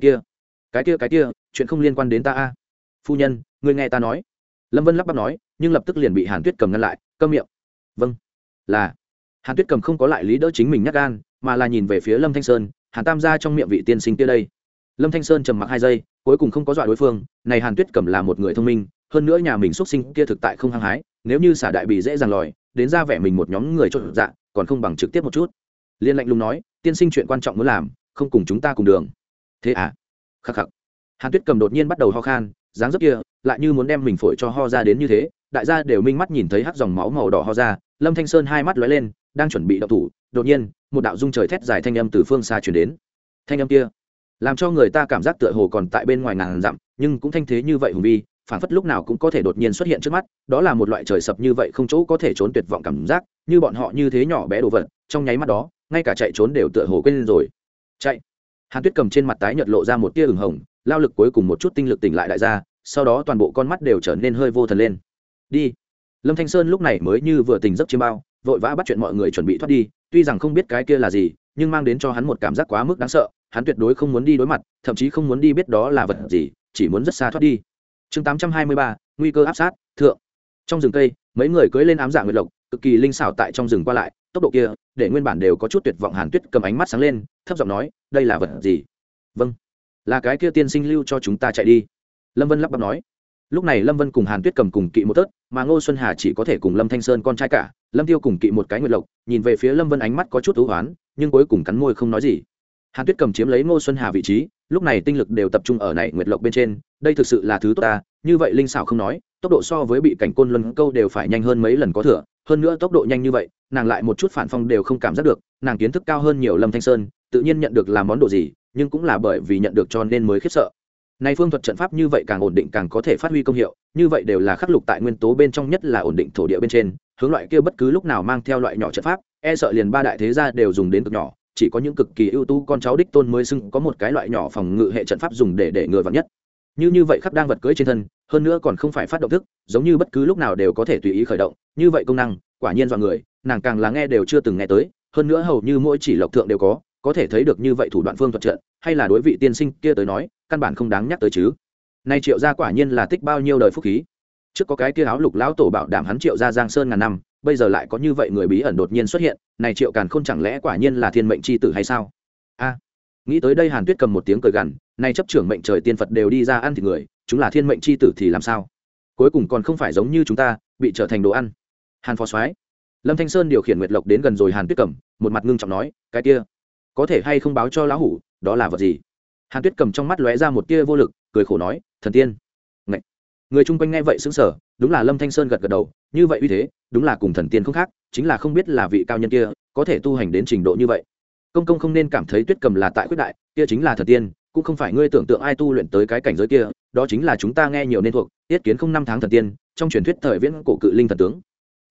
kia, chuyện không liên quan đến ta a. Phu nhân, ngươi nghe ta nói. Lâm Vân lắp bắp nói, nhưng lập tức liền bị Hàn Tuyết cầm ngăn lại, câm miệng. Vâng, là. Hàn Tuyết cầm không có lại lý đỡ chính mình nhắc gan, mà là nhìn về phía Lâm Thanh Sơn, Hàn Tam gia trong miệng vị tiên sinh kia đây. Lâm Thanh Sơn trầm mặc 2 giây, cuối cùng không có dọa đối phương, này Hàn Tuyết cầm là một người thông minh, hơn nữa nhà mình xuất sinh kia thực tại không hăng hái, nếu như xả đại bị dễ dàng lòi, đến ra vẻ mình một nhóm người trộn dạ, còn không bằng trực tiếp một chút. Liên lạnh lùng nói, tiên sinh chuyện quan trọng muốn làm, không cùng chúng ta cùng đường. Thế à? Khắc khắc. Hàn Tuyết cầm đột nhiên bắt đầu ho khan, dáng dấp kia lại như muốn đem mình phổi cho ho ra đến như thế, đại gia đều minh mắt nhìn thấy hắc dòng máu màu đỏ ho ra. Lâm Thanh Sơn hai mắt lóe lên, đang chuẩn bị động thủ, đột nhiên một đạo rung trời thét dài thanh âm từ phương xa truyền đến. Thanh âm kia làm cho người ta cảm giác tựa hồ còn tại bên ngoài ngàn dặm, nhưng cũng thanh thế như vậy hùng vi, phảng phất lúc nào cũng có thể đột nhiên xuất hiện trước mắt. Đó là một loại trời sập như vậy không chỗ có thể trốn tuyệt vọng cảm giác, như bọn họ như thế nhỏ bé đồ vật, trong nháy mắt đó ngay cả chạy trốn đều tựa hồ quên rồi. Chạy. Hàn Tuyết cầm trên mặt tái nhợt lộ ra một tia ửng hồng, lao lực cuối cùng một chút tinh lực tỉnh lại đại gia, sau đó toàn bộ con mắt đều trở nên hơi vô thần lên. Đi. Lâm Thanh Sơn lúc này mới như vừa tỉnh giấc chiêm bao, vội vã bắt chuyện mọi người chuẩn bị thoát đi, tuy rằng không biết cái kia là gì, nhưng mang đến cho hắn một cảm giác quá mức đáng sợ, hắn tuyệt đối không muốn đi đối mặt, thậm chí không muốn đi biết đó là vật gì, chỉ muốn rất xa thoát đi. Chương 823, nguy cơ áp sát, thượng. Trong rừng cây, mấy người cưỡi lên ám dạ nguyệt lộc, cực kỳ linh xảo tại trong rừng qua lại, tốc độ kia, để nguyên bản đều có chút tuyệt vọng Hàn Tuyết cầm ánh mắt sáng lên, thấp giọng nói, đây là vật gì? Vâng, là cái kia tiên sinh lưu cho chúng ta chạy đi. Lâm Vân lắp bắp nói. Lúc này Lâm Vân cùng Hàn Tuyết cầm cùng kỵ một tớt, mà Ngô Xuân Hà chỉ có thể cùng Lâm Thanh Sơn con trai cả, Lâm Tiêu cùng kỵ một cái nguyệt lộc, nhìn về phía Lâm Vân ánh mắt có chút u hoán, nhưng cuối cùng cắn môi không nói gì. Hàn Tuyết cầm chiếm lấy Ngô Xuân Hà vị trí, lúc này tinh lực đều tập trung ở này nguyệt lộc bên trên, đây thực sự là thứ tốt ta, như vậy linh xảo không nói, tốc độ so với bị cảnh côn luân câu đều phải nhanh hơn mấy lần có thừa, hơn nữa tốc độ nhanh như vậy, nàng lại một chút phản phong đều không cảm giác được, nàng kiến thức cao hơn nhiều Lâm Thanh Sơn, tự nhiên nhận được là món đồ gì, nhưng cũng là bởi vì nhận được cho nên mới khiếp sợ. Này phương thuật trận pháp như vậy càng ổn định càng có thể phát huy công hiệu, như vậy đều là khắc lục tại nguyên tố bên trong, nhất là ổn định thổ địa bên trên, hướng loại kia bất cứ lúc nào mang theo loại nhỏ trận pháp, e sợ liền 3 đại thế gia đều dùng đến cực nhỏ, chỉ có những cực kỳ ưu tú con cháu đích tôn mới xưng có một cái loại nhỏ phòng ngự hệ trận pháp dùng để ngừa vạn nhất. Như vậy khắc đang vật cưỡi trên thân, hơn nữa còn không phải phát động thức, giống như bất cứ lúc nào đều có thể tùy ý khởi động, như vậy công năng, quả nhiên dọa người, nàng càng là nghe đều chưa từng nghe tới, hơn nữa hầu như mỗi chỉ lộc thượng đều có thể thấy được như vậy thủ đoạn phương thuật trận, hay là đối vị tiên sinh kia tới nói, căn bản không đáng nhắc tới chứ. Nay Triệu gia quả nhiên là tích bao nhiêu đời phúc khí. Trước có cái kia áo lục lão tổ bảo đảm hắn Triệu gia giang sơn ngàn năm, bây giờ lại có như vậy người bí ẩn đột nhiên xuất hiện, này Triệu Càn Khôn chẳng lẽ quả nhiên là thiên mệnh chi tử hay sao? A, nghĩ tới đây Hàn Tuyết cầm một tiếng cười gằn, nay chấp trưởng mệnh trời tiên Phật đều đi ra ăn thịt người, chúng là thiên mệnh chi tử thì làm sao? Cuối cùng còn không phải giống như chúng ta, bị trở thành đồ ăn. Hàn phó soái. Lâm Thanh Sơn điều khiển nguyệt lộc đến gần rồi Hàn Tuyết cầm, một mặt ngưng trọng nói, cái kia có thể hay không báo cho lão hủ, đó là vật gì? Hàn Tuyết cầm trong mắt lóe ra một tia vô lực, cười khổ nói, thần tiên. Ngậy. Người chung quanh nghe vậy sững sờ, đúng là Lâm Thanh Sơn gật gật đầu, như vậy uy thế, đúng là cùng thần tiên không khác, chính là không biết là vị cao nhân kia có thể tu hành đến trình độ như vậy. Công công không nên cảm thấy Tuyết cầm là tại quyết đại, kia chính là thần tiên, cũng không phải ngươi tưởng tượng ai tu luyện tới cái cảnh giới kia, đó chính là chúng ta nghe nhiều nên thuộc, Tiết Kiến không 5 tháng thần tiên, trong truyền thuyết thời viễn cổ cự linh thần tướng.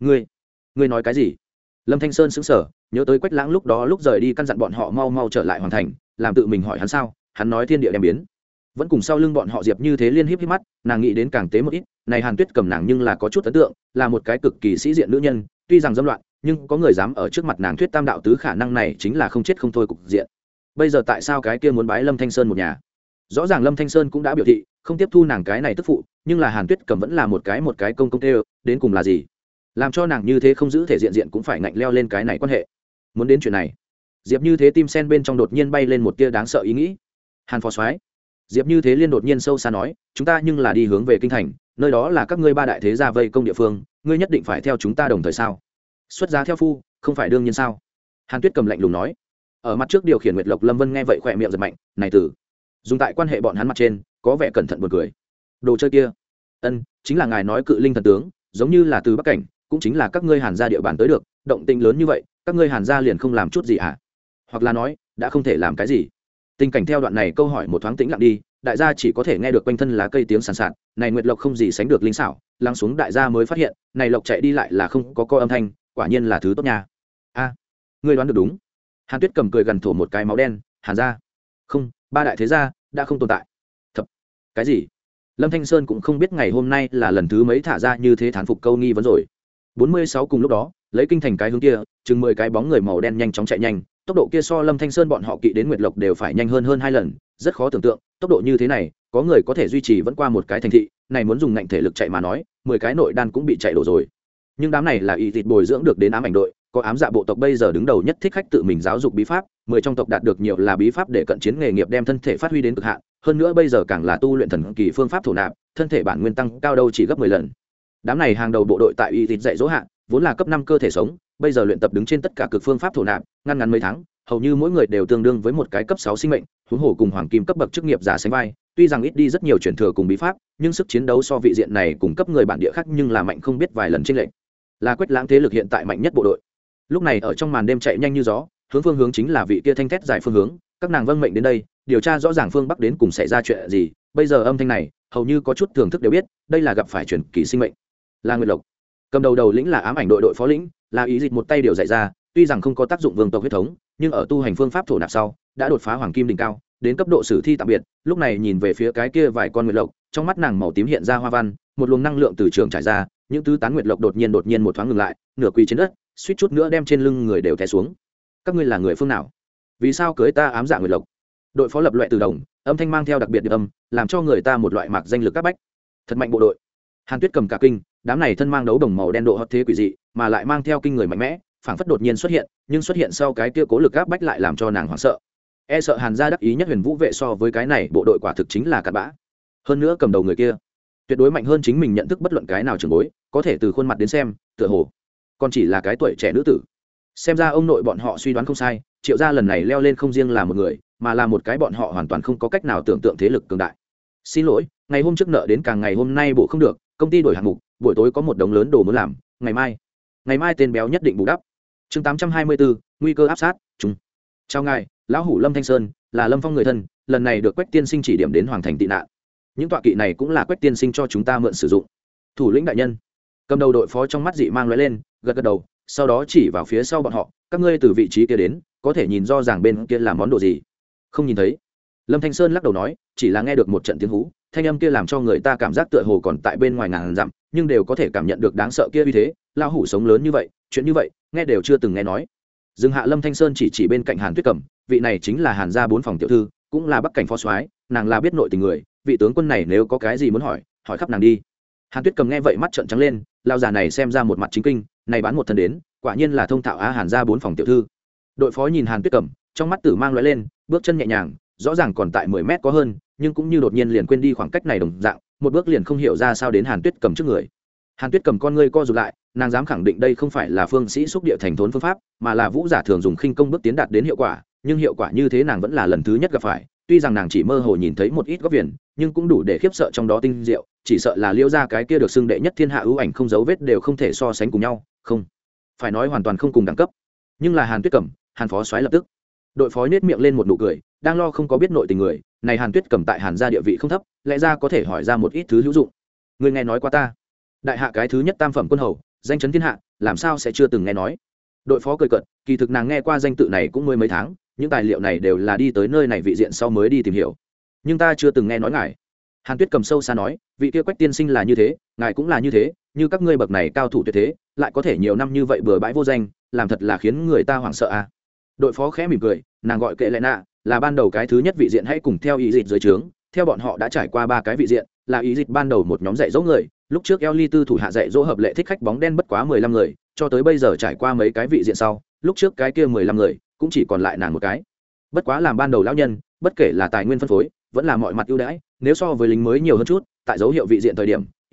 Ngươi nói cái gì? Lâm Thanh Sơn sững sờ, nhớ tới Quách Lãng lúc rời đi căn dặn bọn họ mau mau trở lại hoàn thành, làm tự mình hỏi hắn sao, hắn nói thiên địa đem biến. Vẫn cùng sau lưng bọn họ Diệp Như Thế liên híp mắt, nàng nghĩ đến càng tế một ít, này Hàn Tuyết cầm nàng nhưng là có chút ấn tượng, là một cái cực kỳ sĩ diện nữ nhân, tuy rằng dâm loạn, nhưng có người dám ở trước mặt nàng thuyết tam đạo tứ khả năng này chính là không chết không thôi cục diện. Bây giờ tại sao cái kia muốn bái Lâm Thanh Sơn một nhà? Rõ ràng Lâm Thanh Sơn cũng đã biểu thị không tiếp thu nàng cái này tức phụ, nhưng là Hàn Tuyết cầm vẫn là một cái công tê, đến cùng là gì? Làm cho nàng như thế không giữ thể diện cũng phải ngạnh leo lên cái này quan hệ. Muốn đến chuyện này, Diệp Như Thế tim sen bên trong đột nhiên bay lên một tia đáng sợ ý nghĩ. Hàn phó soái. Diệp Như Thế liên đột nhiên sâu xa nói, chúng ta nhưng là đi hướng về kinh thành, nơi đó là các ngươi ba đại thế gia vây công địa phương, ngươi nhất định phải theo chúng ta đồng thời sao? Xuất giá theo phu không phải đương nhiên sao? Hàn Tuyết cầm lạnh lùng nói. Ở mặt trước điều khiển Nguyệt Lộc Lâm Vân nghe vậy khỏe miệng giật mạnh, này tử dùng tại quan hệ bọn hắn mặt trên có vẻ cẩn thận buồn cười. Đồ chơi kia, chính là ngài nói cự linh thần tướng, giống như là từ Bắc Cảnh, cũng chính là các ngươi Hàn gia địa bàn tới được, động tĩnh lớn như vậy, các ngươi Hàn gia liền không làm chút gì à? Hoặc là nói đã không thể làm cái gì? Tình cảnh theo đoạn này câu hỏi một thoáng tĩnh lặng đi, đại gia chỉ có thể nghe được quanh thân lá cây tiếng sàn sạt, này Nguyệt Lộc không gì sánh được linh xảo, lắng xuống đại gia mới phát hiện, này lộc chạy đi lại là không có âm thanh, quả nhiên là thứ tốt nha. A, ngươi đoán được đúng. Hàn Tuyết cầm cười gần thổ một cái máu đen, Hàn gia, không, ba đại thế gia đã không tồn tại. Thật, cái gì? Lâm Thanh Sơn cũng không biết ngày hôm nay là lần thứ mấy thả ra như thế thán phục câu nghi vấn rồi. 46 cùng lúc đó, lấy kinh thành cái hướng kia, chừng 10 cái bóng người màu đen nhanh chóng chạy nhanh, tốc độ kia so Lâm Thanh Sơn bọn họ kỵ đến Nguyệt Lộc đều phải nhanh hơn 2 lần, rất khó tưởng tượng, tốc độ như thế này, có người có thể duy trì vẫn qua một cái thành thị, này muốn dùng ngạnh thể lực chạy mà nói, 10 cái nội đan cũng bị chạy đổ rồi. Nhưng đám này là y thịt bồi dưỡng được đến ám ảnh đội, có ám dạ bộ tộc bây giờ đứng đầu nhất thích khách tự mình giáo dục bí pháp, 10 trong tộc đạt được nhiều là bí pháp để cận chiến nghề nghiệp đem thân thể phát huy đến cực hạn, hơn nữa bây giờ càng là tu luyện thần kỳ phương pháp thổ nạp, thân thể bản nguyên tăng cao đâu chỉ gấp 10 lần. Đám này hàng đầu bộ đội tại y thịt dạy dỗ hạ, vốn là cấp 5 cơ thể sống, bây giờ luyện tập đứng trên tất cả cực phương pháp thổ nạp, ngăn mấy tháng, hầu như mỗi người đều tương đương với một cái cấp 6 sinh mệnh, huống hồ cùng hoàng kim cấp bậc chức nghiệp giả sánh vai, tuy rằng ít đi rất nhiều truyền thừa cùng bí pháp, nhưng sức chiến đấu so vị diện này cùng cấp người bản địa khác nhưng là mạnh không biết vài lần chênh lệch. Là Quách Lãng thế lực hiện tại mạnh nhất bộ đội. Lúc này ở trong màn đêm chạy nhanh như gió, phương hướng chính là vị kia thanh thét dài phương hướng, các nàng vâng mệnh đến đây, điều tra rõ ràng phương bắc đến cùng xảy ra chuyện gì, bây giờ âm thanh này, hầu như có chút thưởng thức đều biết, đây là gặp phải truyền kỳ sinh mệnh. Là Nguyệt Lộc. Cầm đầu lĩnh là ám ảnh đội phó lĩnh, là ý dịch một tay điều dạy ra, tuy rằng không có tác dụng vương tộc huyết thống, nhưng ở tu hành phương pháp thổ nạp sau, đã đột phá hoàng kim đỉnh cao, đến cấp độ sử thi tạm biệt, lúc này nhìn về phía cái kia vài con Nguyệt Lộc, trong mắt nàng màu tím hiện ra hoa văn, một luồng năng lượng từ trường trải ra, những tứ tán Nguyệt Lộc đột nhiên một thoáng ngừng lại, nửa quỳ trên đất, suýt chút nữa đem trên lưng người đều té xuống. Các ngươi là người phương nào? Vì sao cưới ta ám dạ Nguyệt Lộc? Đội phó lập loại từ đồng, âm thanh mang theo đặc biệt điệp âm, làm cho người ta một loại mạc danh lực các bách. Thật mạnh bộ đội. Hàn Tuyết cầm cả kinh, đám này thân mang đấu đồng màu đen độ hot thế quỷ dị, mà lại mang theo kinh người mạnh mẽ, phảng phất đột nhiên xuất hiện, nhưng xuất hiện sau cái kia cố lực áp bách lại làm cho nàng hoảng sợ. E sợ Hàn gia đắc ý nhất Huyền Vũ vệ so với cái này bộ đội quả thực chính là cặn bã. Hơn nữa cầm đầu người kia, tuyệt đối mạnh hơn chính mình nhận thức bất luận cái nào trưởng bối, có thể từ khuôn mặt đến xem, tựa hồ còn chỉ là cái tuổi trẻ nữ tử. Xem ra ông nội bọn họ suy đoán không sai, Triệu gia lần này leo lên không riêng là một người, mà là một cái bọn họ hoàn toàn không có cách nào tưởng tượng thế lực cường đại. Xin lỗi, ngày hôm trước nợ đến càng ngày hôm nay bổ không được, công ty đổi hạng mục, buổi tối có một đống lớn đồ muốn làm, ngày mai tên béo nhất định bù đắp. Chương 824, nguy cơ áp sát, chúng. Chào ngài, lão hủ Lâm Thanh Sơn, là Lâm Phong người thân, lần này được Quách tiên sinh chỉ điểm đến hoàng thành tị nạn. Những tọa kỵ này cũng là Quách tiên sinh cho chúng ta mượn sử dụng. Thủ lĩnh đại nhân. Cầm đầu đội phó trong mắt dị mang lóe lên, gật đầu, sau đó chỉ vào phía sau bọn họ, các ngươi từ vị trí kia đến, có thể nhìn rõ ràng bên kia là món đồ gì? Không nhìn thấy. Lâm Thanh Sơn lắc đầu nói, chỉ là nghe được một trận tiếng hú, thanh âm kia làm cho người ta cảm giác tựa hồ còn tại bên ngoài ngàn dặm, nhưng đều có thể cảm nhận được đáng sợ kia uy thế, lão hủ sống lớn như vậy, chuyện như vậy, nghe đều chưa từng nghe nói. Dừng hạ, Lâm Thanh Sơn chỉ bên cạnh Hàn Tuyết Cẩm, vị này chính là Hàn gia 4 phòng tiểu thư, cũng là Bắc cảnh phó soái, nàng là biết nội tình người, vị tướng quân này nếu có cái gì muốn hỏi khắp nàng đi. Hàn Tuyết Cẩm nghe vậy mắt trợn trắng lên, lão già này xem ra một mặt chính kinh, này bán một thân đến, quả nhiên là thông thạo á Hàn gia 4 phòng tiểu thư. Đội phó nhìn Hàn Tuyết Cẩm, trong mắt tử mang lóe lên, bước chân nhẹ nhàng, rõ ràng còn tại 10 mét có hơn, nhưng cũng như đột nhiên liền quên đi khoảng cách này đồng dạng, một bước liền không hiểu ra sao đến Hàn Tuyết Cẩm trước người. Hàn Tuyết Cẩm con ngươi co rụt lại, nàng dám khẳng định đây không phải là phương sĩ xúc địa thành thốn phương pháp, mà là vũ giả thường dùng khinh công bước tiến đạt đến hiệu quả, nhưng hiệu quả như thế nàng vẫn là lần thứ nhất gặp phải, tuy rằng nàng chỉ mơ hồ nhìn thấy một ít góc viền, nhưng cũng đủ để khiếp sợ trong đó tinh diệu, chỉ sợ là Liễu gia cái kia được xưng đệ nhất thiên hạ ưu ảnh không dấu vết đều không thể so sánh cùng nhau, không, phải nói hoàn toàn không cùng đẳng cấp. Nhưng là Hàn Tuyết Cẩm, Hàn phó soái lập tức. Đội phó nhếch miệng lên một nụ cười, đang lo không có biết nội tình người, này Hàn Tuyết Cẩm tại Hàn gia địa vị không thấp, lẽ ra có thể hỏi ra một ít thứ hữu dụng. Người nghe nói qua ta? Đại hạ cái thứ nhất tam phẩm quân hầu, danh chấn thiên hạ, làm sao sẽ chưa từng nghe nói? Đội phó cười cợt, kỳ thực nàng nghe qua danh tự này cũng mấy tháng, những tài liệu này đều là đi tới nơi này vị diện sau mới đi tìm hiểu. Nhưng ta chưa từng nghe nói ngài. Hàn Tuyết Cầm sâu xa nói, vị kia Quách tiên sinh là như thế, ngài cũng là như thế, như các ngươi bậc này cao thủ tuyệt thế, lại có thể nhiều năm như vậy bừa bãi vô danh, làm thật là khiến người ta hoảng sợ à. Đội phó khẽ mỉm cười, nàng gọi Kệ Lệ Nạ, là ban đầu cái thứ nhất vị diện hãy cùng theo ý dịch dưới trướng, theo bọn họ đã trải qua 3 cái vị diện, là ý dịch ban đầu một nhóm dạy dỗ người, lúc trước Ely Tư thủ hạ dạy dỗ hợp lệ thích khách bóng đen bất quá 15 người, cho tới bây giờ trải qua mấy cái vị diện sau, lúc trước cái kia 15 người, cũng chỉ còn lại nàng một cái. Bất quá làm ban đầu lão nhân, bất kể là tài nguyên phân phối, vẫn là mọi mặt ưu đãi, nếu so với lính mới nhiều hơn chút, tại dấu hiệu vị diện thời điểm,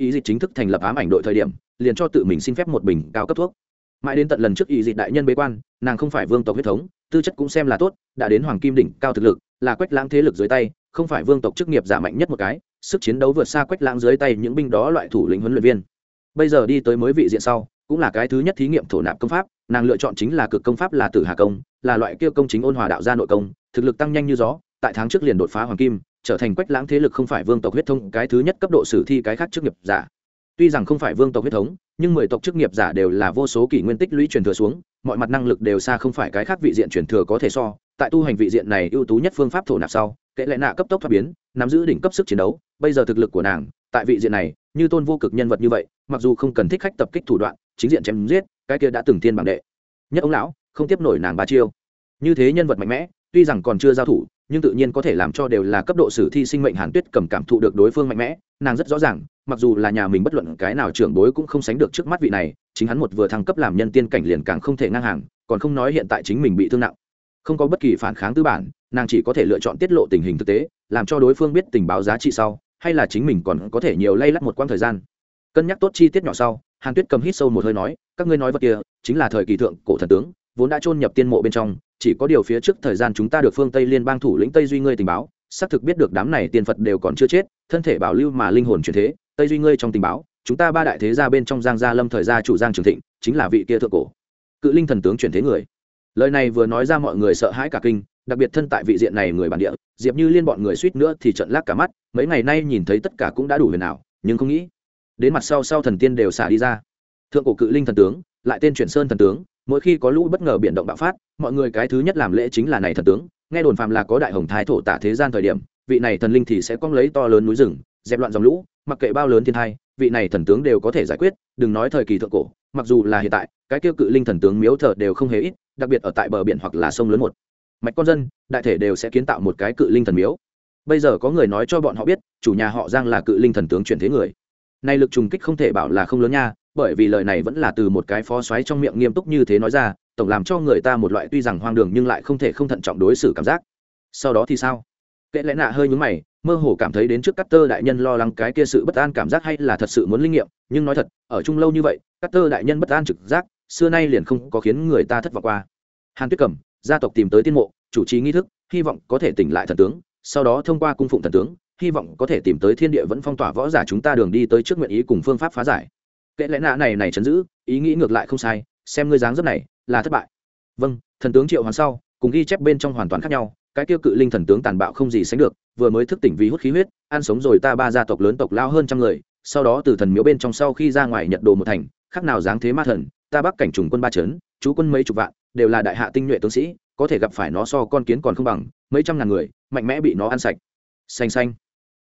ý dịch chính thức thành lập ám ảnh đội thời điểm liền cho tự mình xin phép một bình cao cấp thuốc. Mãi đến tận lần trước ý dịch đại nhân bế quan, nàng không phải vương tộc huyết thống, tư chất cũng xem là tốt, đã đến hoàng kim đỉnh cao thực lực, là Quách Lãng thế lực dưới tay, không phải vương tộc chức nghiệp giả mạnh nhất một cái, sức chiến đấu vượt xa Quách Lãng dưới tay những binh đó loại thủ lĩnh huấn luyện viên. Bây giờ đi tới mới vị diện sau, cũng là cái thứ nhất thí nghiệm thổ nạp công pháp, nàng lựa chọn chính là cực công pháp là Tử Hà công, là loại kia công chính ôn hòa đạo gia nội công, thực lực tăng nhanh như gió, tại tháng trước liền đột phá hoàng kim, trở thành Quách Lãng thế lực không phải vương tộc huyết thống cái thứ nhất cấp độ sử thi cái khác chức nghiệp giả. Tuy rằng không phải vương tộc huyết thống, nhưng 10 tộc chức nghiệp giả đều là vô số kỷ nguyên tích lũy truyền thừa xuống, mọi mặt năng lực đều xa không phải cái khác vị diện truyền thừa có thể so. Tại tu hành vị diện này ưu tú nhất phương pháp thổ nạp sau, Kệ Lệ Nạ cấp tốc thoát biến, nắm giữ đỉnh cấp sức chiến đấu, bây giờ thực lực của nàng, tại vị diện này, như tôn vô cực nhân vật như vậy, mặc dù không cần thích khách tập kích thủ đoạn, chính diện chém giết, cái kia đã từng thiên bảng đệ nhất ông lão, không tiếp nổi nàng ba chiêu. Như thế nhân vật mạnh mẽ, tuy rằng còn chưa giao thủ, nhưng tự nhiên có thể làm cho đều là cấp độ sử thi sinh mệnh Hàn Tuyết cầm cảm thụ được đối phương mạnh mẽ, nàng rất rõ ràng, mặc dù là nhà mình bất luận cái nào trưởng bối cũng không sánh được trước mắt vị này, chính hắn một vừa thăng cấp làm nhân tiên cảnh liền càng không thể ngang hàng, còn không nói hiện tại chính mình bị thương nặng, không có bất kỳ phản kháng tư bản, nàng chỉ có thể lựa chọn tiết lộ tình hình thực tế, làm cho đối phương biết tình báo giá trị sau, hay là chính mình còn có thể nhiều lay lắt một quãng thời gian. Cân nhắc tốt chi tiết nhỏ sau, Hàn Tuyết cầm hít sâu một hơi nói, các ngươi nói vật kia chính là thời kỳ thượng cổ thần tướng, vốn đã chôn nhập tiên mộ bên trong, chỉ có điều phía trước thời gian chúng ta được phương Tây liên bang thủ lĩnh Tây Duy ngươi tình báo, xác thực biết được đám này tiên Phật đều còn chưa chết, thân thể bảo lưu mà linh hồn chuyển thế. Tây Duy ngươi trong tình báo, chúng ta ba đại thế gia bên trong Giang Gia Lâm thời gia chủ Giang Trường Thịnh, chính là vị kia thượng cổ cự linh thần tướng chuyển thế người. Lời này vừa nói ra mọi người sợ hãi cả kinh, đặc biệt thân tại vị diện này người bản địa, Diệp Như Liên bọn người suýt nữa thì trợn lác cả mắt, mấy ngày nay nhìn thấy tất cả cũng đã đủ huyền ảo, nhưng không nghĩ đến mặt sau thần tiên đều xả đi ra. Thượng cổ cự linh thần tướng, lại tên chuyển sơn thần tướng, mỗi khi có lũ bất ngờ biển động bạo phát, mọi người cái thứ nhất làm lễ chính là này thần tướng. Nghe đồn phàm là có đại hồng thái thổ tả thế gian thời điểm, vị này thần linh thì sẽ cong lấy to lớn núi rừng, dẹp loạn dòng lũ, mặc kệ bao lớn thiên tai, vị này thần tướng đều có thể giải quyết. Đừng nói thời kỳ thượng cổ, mặc dù là hiện tại, cái kia cự linh thần tướng miếu thờ đều không hề ít, đặc biệt ở tại bờ biển hoặc là sông lớn một mạch con dân, đại thể đều sẽ kiến tạo một cái cự linh thần miếu. Bây giờ có người nói cho bọn họ biết, chủ nhà họ Giang là cự linh thần tướng chuyển thế người. Này lực trùng kích không thể bảo là không lớn nha, bởi vì lời này vẫn là từ một cái phó soái trong miệng nghiêm túc như thế nói ra, tổng làm cho người ta một loại tuy rằng hoang đường nhưng lại không thể không thận trọng đối xử cảm giác. Sau đó thì sao? Kệ Lẽ Nạ hơi nhướng mày, mơ hồ cảm thấy đến trước Carter đại nhân lo lắng cái kia sự bất an cảm giác hay là thật sự muốn linh nghiệm, nhưng nói thật, ở chung lâu như vậy, Carter đại nhân bất an trực giác, xưa nay liền không có khiến người ta thất vọng qua. Hàn Tuyết Cẩm, gia tộc tìm tới tiên mộ, chủ trì nghi thức, hy vọng có thể tỉnh lại thần tướng, sau đó thông qua cung phụng thần tướng, hy vọng có thể tìm tới thiên địa vẫn phong tỏa võ giả chúng ta đường đi tới trước nguyện ý cùng phương pháp phá giải. Kệ Lẽ Nạ này chấn giữ, ý nghĩ ngược lại không sai, xem ngươi dáng dấp này là thất bại. Vâng, thần tướng triệu hoán sau, cùng ghi chép bên trong hoàn toàn khác nhau, cái tiêu cự linh thần tướng tàn bạo không gì sánh được, vừa mới thức tỉnh vì hút khí huyết, ăn sống rồi ta ba gia tộc lớn tộc lao hơn trăm người, sau đó từ thần miếu bên trong sau khi ra ngoài nhật đồ một thành, khác nào dáng thế ma thần, ta bắc cảnh trùng quân ba chấn, chú quân mấy chục vạn, đều là đại hạ tinh nhuệ tướng sĩ, có thể gặp phải nó so con kiến còn không bằng, mấy trăm ngàn người, mạnh mẽ bị nó ăn sạch. Xanh,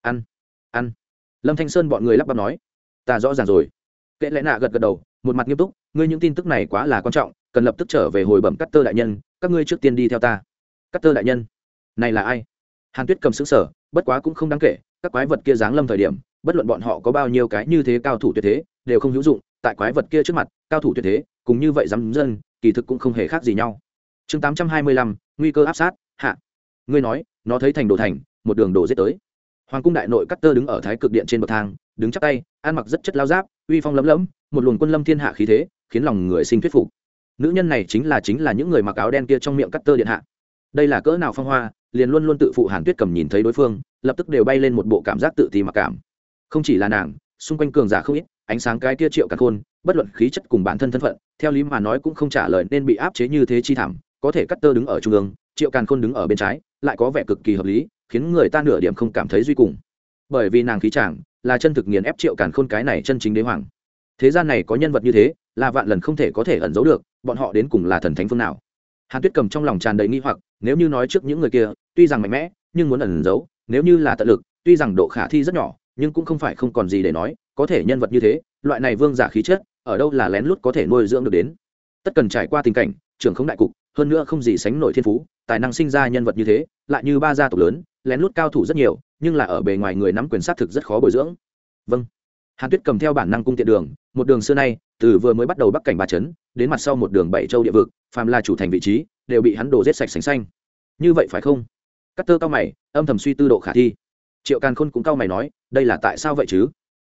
ăn. Lâm Thanh Sơn bọn người lắp bắp nói, ta rõ ràng rồi. Kệ Lẽ Nạ gật đầu, một mặt nghiêm túc, ngươi những tin tức này quá là quan trọng, cần lập tức trở về hồi bẩm Carter đại nhân, các ngươi trước tiên đi theo ta. Carter đại nhân, này là ai? Hàn Tuyết cầm sững sờ, bất quá cũng không đáng kể, các quái vật kia giáng lâm thời điểm, bất luận bọn họ có bao nhiêu cái như thế cao thủ tuyệt thế, đều không hữu dụng, tại quái vật kia trước mặt, cao thủ tuyệt thế, cùng như vậy dám dân, kỳ thực cũng không hề khác gì nhau. Chương 825, nguy cơ áp sát, hạ. Ngươi nói, nó thấy thành đồ thành, một đường đổ giết tới. Hoàng cung đại nội Carter đứng ở thái cực điện trên bậc thang, đứng chắp tay, ăn mặc rất chất lao giáp, uy phong lấm lấm, một luồng quân lâm thiên hạ khí thế, khiến lòng người sinh thuyết phục. Nữ nhân này chính là những người mặc áo đen kia trong miệng Carter điện hạ. Đây là cỡ nào phong hoa, liền luôn luôn tự phụ Hàn Tuyết Cầm nhìn thấy đối phương, lập tức đều bay lên một bộ cảm giác tự ti mặc cảm. Không chỉ là nàng, xung quanh cường giả không ít, ánh sáng cái kia Triệu Càn Khôn, bất luận khí chất cùng bản thân thân phận, theo lý mà nói cũng không trả lời nên bị áp chế như thế chi thảm, có thể Carter đứng ở trung ương, Triệu Càn Khôn đứng ở bên trái, lại có vẻ cực kỳ hợp lý, khiến người ta nửa điểm không cảm thấy duy cùng. Bởi vì nàng khí chàng là chân thực nghiền ép Triệu Càn Khôn cái này chân chính đế hoàng. Thế gian này có nhân vật như thế, là vạn lần không thể có thể ẩn giấu được, bọn họ đến cùng là thần thánh phương nào? Hàn Tuyết Cầm trong lòng tràn đầy nghi hoặc, nếu như nói trước những người kia, tuy rằng mạnh mẽ, nhưng muốn ẩn giấu, nếu như là tận lực, tuy rằng độ khả thi rất nhỏ, nhưng cũng không phải không còn gì để nói, có thể nhân vật như thế, loại này vương giả khí chất, ở đâu là lén lút có thể nuôi dưỡng được đến. Tất cần trải qua tình cảnh, trưởng không đại cục, hơn nữa không gì sánh nổi thiên phú, tài năng sinh ra nhân vật như thế, lại như ba gia tộc lớn, lén lút cao thủ rất nhiều, nhưng là ở bề ngoài người nắm quyền sát thực rất khó bồi dưỡng. Vâng. Hàn Tuyết Cầm theo bản năng cung tiện đường, một đường xưa nay, từ vừa mới bắt đầu bắc cảnh ba chấn, đến mặt sau một đường bảy châu địa vực, phàm là chủ thành vị trí, đều bị hắn đổ giết sạch sành xanh. Như vậy phải không? Carter cao mày, âm thầm suy tư độ khả thi. Triệu Càn Khôn cũng cao mày nói, đây là tại sao vậy chứ?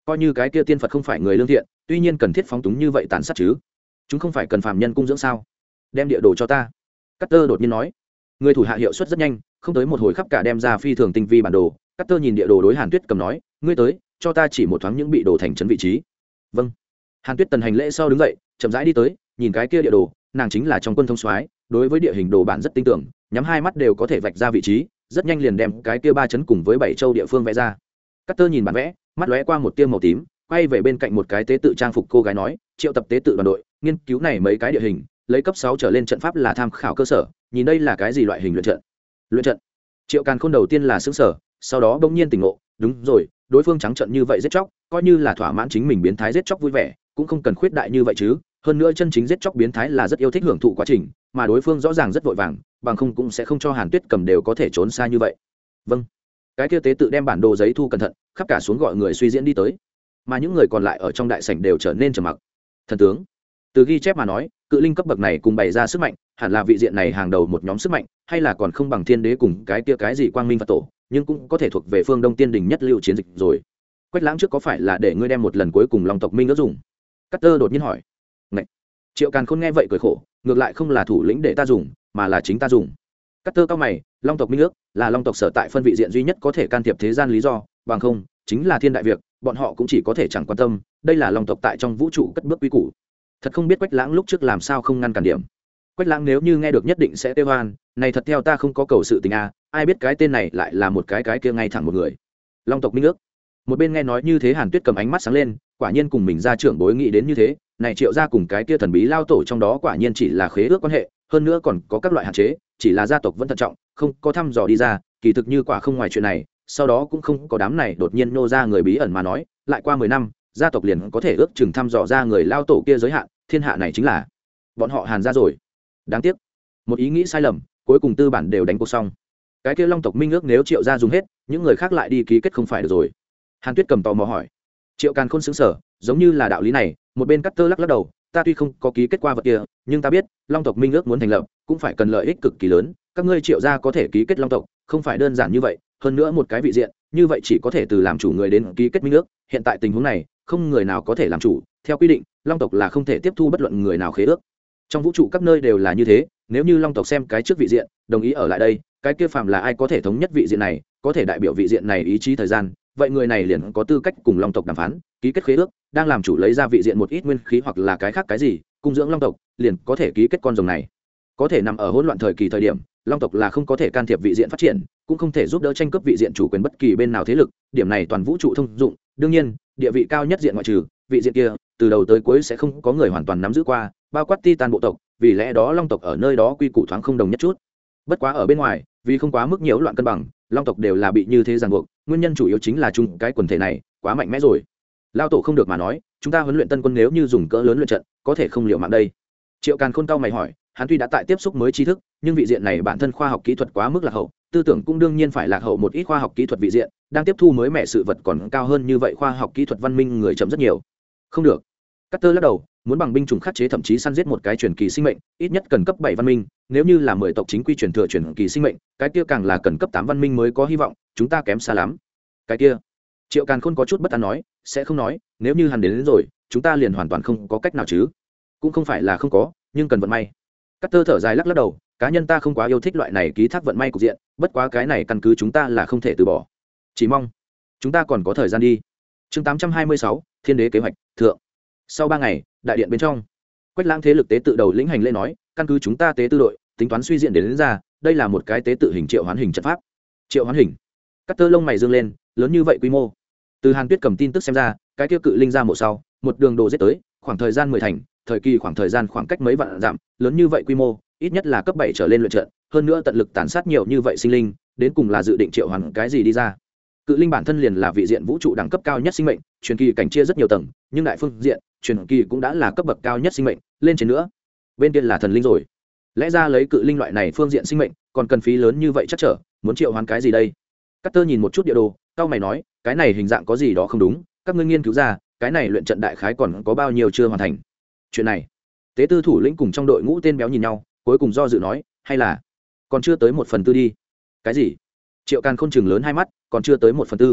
coi như cái kia tiên phật không phải người lương thiện, tuy nhiên cần thiết phóng túng như vậy tàn sát chứ, chúng không phải cần phàm nhân cung dưỡng sao? Đem địa đồ cho ta. Cutter đột nhiên nói. Người thủ hạ hiệu suất rất nhanh, không tới một hồi khắp cả đem ra phi thường tinh vi bản đồ. Cutter nhìn địa đồ đối Hàn Tuyết Cầm nói, ngươi tới, cho ta chỉ một thoáng những bị đồ thành trấn vị trí. Vâng. Hàn Tuyết Tần hành lễ sau đứng dậy, chậm rãi đi tới, nhìn cái kia địa đồ, nàng chính là trong quân thông soái, đối với địa hình đồ bản rất tinh tưởng, nhắm hai mắt đều có thể vạch ra vị trí, rất nhanh liền đem cái kia ba chấn cùng với bảy châu địa phương vẽ ra. Cutter nhìn bản vẽ, mắt lóe qua một tia màu tím, quay về bên cạnh một cái tế tự trang phục cô gái nói, triệu tập tế tự đoàn đội, nghiên cứu này mấy cái địa hình, lấy cấp 6 trở lên trận pháp là tham khảo cơ sở, nhìn đây là cái gì loại hình luyện trận. Luyện trận. Triệu Càn Khôn đầu tiên là sững sờ, sau đó bỗng nhiên tỉnh ngộ, đúng rồi, đối phương trắng trận như vậy giết chóc, coi như là thỏa mãn chính mình biến thái giết chóc vui vẻ, cũng không cần khuyết đại như vậy chứ, hơn nữa chân chính giết chóc biến thái là rất yêu thích hưởng thụ quá trình, mà đối phương rõ ràng rất vội vàng, bằng không cũng sẽ không cho Hàn Tuyết Cầm đều có thể trốn xa như vậy. Vâng. Cái kia tế tự đem bản đồ giấy thu cẩn thận, khắp cả xuống gọi người suy diễn đi tới, mà những người còn lại ở trong đại sảnh đều trở nên trầm mặc. Thần tướng, từ ghi chép mà nói, cự linh cấp bậc này cùng bày ra sức mạnh, hẳn là vị diện này hàng đầu một nhóm sức mạnh, hay là còn không bằng thiên đế cùng cái kia cái gì quang minh Phật tổ, nhưng cũng có thể thuộc về phương Đông tiên đình nhất lưu chiến dịch rồi. Quách Lãng trước có phải là để ngươi đem một lần cuối cùng Long tộc minh ước dùng? Cutter đột nhiên hỏi. Ngậy. Triệu Càn Khôn nghe vậy cười khổ, ngược lại không là thủ lĩnh để ta dùng, mà là chính ta dùng. Cutter cao mày, Long tộc minh ước là Long tộc sở tại phân vị diện duy nhất có thể can thiệp thế gian lý do, bằng không chính là thiên đại việc, bọn họ cũng chỉ có thể chẳng quan tâm, đây là Long tộc tại trong vũ trụ cất bước quy củ. Thật không biết Quách Lãng lúc trước làm sao không ngăn cản điểm. Quách Lãng nếu như nghe được nhất định sẽ kêu hoan, này thật theo ta không có cầu sự tình a, ai biết cái tên này lại là một cái kia ngay thẳng một người. Long tộc minh ước. Một bên nghe nói như thế, Hàn Tuyết Cầm ánh mắt sáng lên, quả nhiên cùng mình gia trưởng bối nghĩ đến như thế, này Triệu gia cùng cái kia thần bí lao tổ trong đó quả nhiên chỉ là khế ước quan hệ, hơn nữa còn có các loại hạn chế, chỉ là gia tộc vẫn thận trọng, không có thăm dò đi ra, kỳ thực như quả không ngoài chuyện này, sau đó cũng không có đám này đột nhiên nô ra người bí ẩn mà nói, lại qua 10 năm, gia tộc liền có thể ước chừng thăm dò ra người lao tổ kia giới hạn, thiên hạ này chính là bọn họ Hàn gia rồi. Đáng tiếc, một ý nghĩ sai lầm, cuối cùng tư bản đều đánh cuộc xong. Cái kia Long tộc minh ước nếu Triệu gia dùng hết, những người khác lại đi ký kết không phải được rồi. Hàn Tuyết Cầm tò mò hỏi. Triệu Càn Khôn sững sờ, giống như là đạo lý này, một bên Cutter lắc đầu, ta tuy không có ký kết qua vật kia, nhưng ta biết, Long tộc minh ước muốn thành lập, cũng phải cần lợi ích cực kỳ lớn, các ngươi Triệu gia có thể ký kết Long tộc, không phải đơn giản như vậy, hơn nữa một cái vị diện, như vậy chỉ có thể từ làm chủ người đến ký kết minh ước, hiện tại tình huống này, không người nào có thể làm chủ, theo quy định, Long tộc là không thể tiếp thu bất luận người nào khế ước. Trong vũ trụ các nơi đều là như thế, nếu như Long tộc xem cái trước vị diện, đồng ý ở lại đây, cái kia phàm là ai có thể thống nhất vị diện này, có thể đại biểu vị diện này ý chí thời gian, vậy người này liền có tư cách cùng Long tộc đàm phán, ký kết khế ước, đang làm chủ lấy ra vị diện một ít nguyên khí hoặc là cái khác cái gì, cung dưỡng Long tộc, liền có thể ký kết con rồng này. Có thể nằm ở hỗn loạn thời kỳ thời điểm, Long tộc là không có thể can thiệp vị diện phát triển, cũng không thể giúp đỡ tranh cướp vị diện chủ quyền bất kỳ bên nào thế lực, điểm này toàn vũ trụ thông dụng, đương nhiên, địa vị cao nhất diện ngoại trừ, vị diện kia, từ đầu tới cuối sẽ không có người hoàn toàn nắm giữ qua, bao quát Titan bộ tộc, vì lẽ đó Long tộc ở nơi đó quy củ thoáng không đồng nhất chút. Bất quá ở bên ngoài, vì không quá mức nhiễu loạn cân bằng, Long tộc đều là bị như thế ràng buộc, nguyên nhân chủ yếu chính là chung cái quần thể này quá mạnh mẽ rồi. Lao tổ không được mà nói, chúng ta huấn luyện tân quân nếu như dùng cỡ lớn luyện trận, có thể không liều mạng đây. Triệu Càn Khôn cao mày hỏi, hắn tuy đã tại tiếp xúc mới tri thức, nhưng vị diện này bản thân khoa học kỹ thuật quá mức lạc hậu, tư tưởng cũng đương nhiên phải lạc hậu một ít khoa học kỹ thuật vị diện, đang tiếp thu mới mẻ sự vật còn cao hơn như vậy khoa học kỹ thuật văn minh người chậm rất nhiều. Không được. Cutter lắc đầu, muốn bằng binh chủng khắc chế thậm chí săn giết một cái truyền kỳ sinh mệnh, ít nhất cần cấp 7 văn minh, nếu như là 10 tộc chính quy truyền thừa truyền kỳ sinh mệnh, cái kia càng là cần cấp 8 văn minh mới có hy vọng, chúng ta kém xa lắm. Cái kia, Triệu Càn Khôn có chút bất an nói, sẽ không nói, nếu như hắn đến rồi, chúng ta liền hoàn toàn không có cách nào chứ? Cũng không phải là không có, nhưng cần vận may. Cutter thở dài lắc đầu, cá nhân ta không quá yêu thích loại này ký thác vận may cục diện, bất quá cái này căn cứ chúng ta là không thể từ bỏ. Chỉ mong chúng ta còn có thời gian đi. Chương 826, Thiên đế kế hoạch, thượng. Sau 3 ngày, đại điện bên trong, Quách Lãng thế lực tế tự đầu lĩnh hành lễ nói, căn cứ chúng ta tế tự đội tính toán suy diễn đến ra, đây là một cái tế tự hình triệu hoán hình trận pháp. Triệu hoán hình. Cutter lông mày dương lên, lớn như vậy quy mô. Từ Hàn Tuyết Cầm tin tức xem ra, cái kia cự linh ra mộ sau, một đường đồ giết tới, khoảng thời gian 10 thành, thời kỳ khoảng thời gian khoảng cách mấy vạn dặm, lớn như vậy quy mô, ít nhất là cấp 7 trở lên luyện trận, hơn nữa tận lực tàn sát nhiều như vậy sinh linh, đến cùng là dự định triệu hoán cái gì đi ra. Cự linh bản thân liền là vị diện vũ trụ đẳng cấp cao nhất sinh mệnh, truyền kỳ cảnh chia rất nhiều tầng, nhưng đại phương diện, truyền kỳ cũng đã là cấp bậc cao nhất sinh mệnh, lên trên nữa, bên kia là thần linh rồi. Lẽ ra lấy cự linh loại này phương diện sinh mệnh, còn cần phí lớn như vậy chắc trở, muốn triệu hoán cái gì đây? Cutter nhìn một chút địa đồ, cao mày nói, cái này hình dạng có gì đó không đúng, các ngươi nghiên cứu ra, cái này luyện trận đại khái còn có bao nhiêu chưa hoàn thành. Chuyện này, tế tư thủ lĩnh cùng trong đội ngũ tên béo nhìn nhau, cuối cùng do dự nói, hay là còn chưa tới 1/4 đi. Cái gì? Triệu Càn Khôn chừng lớn hai mắt, còn chưa tới 1/4.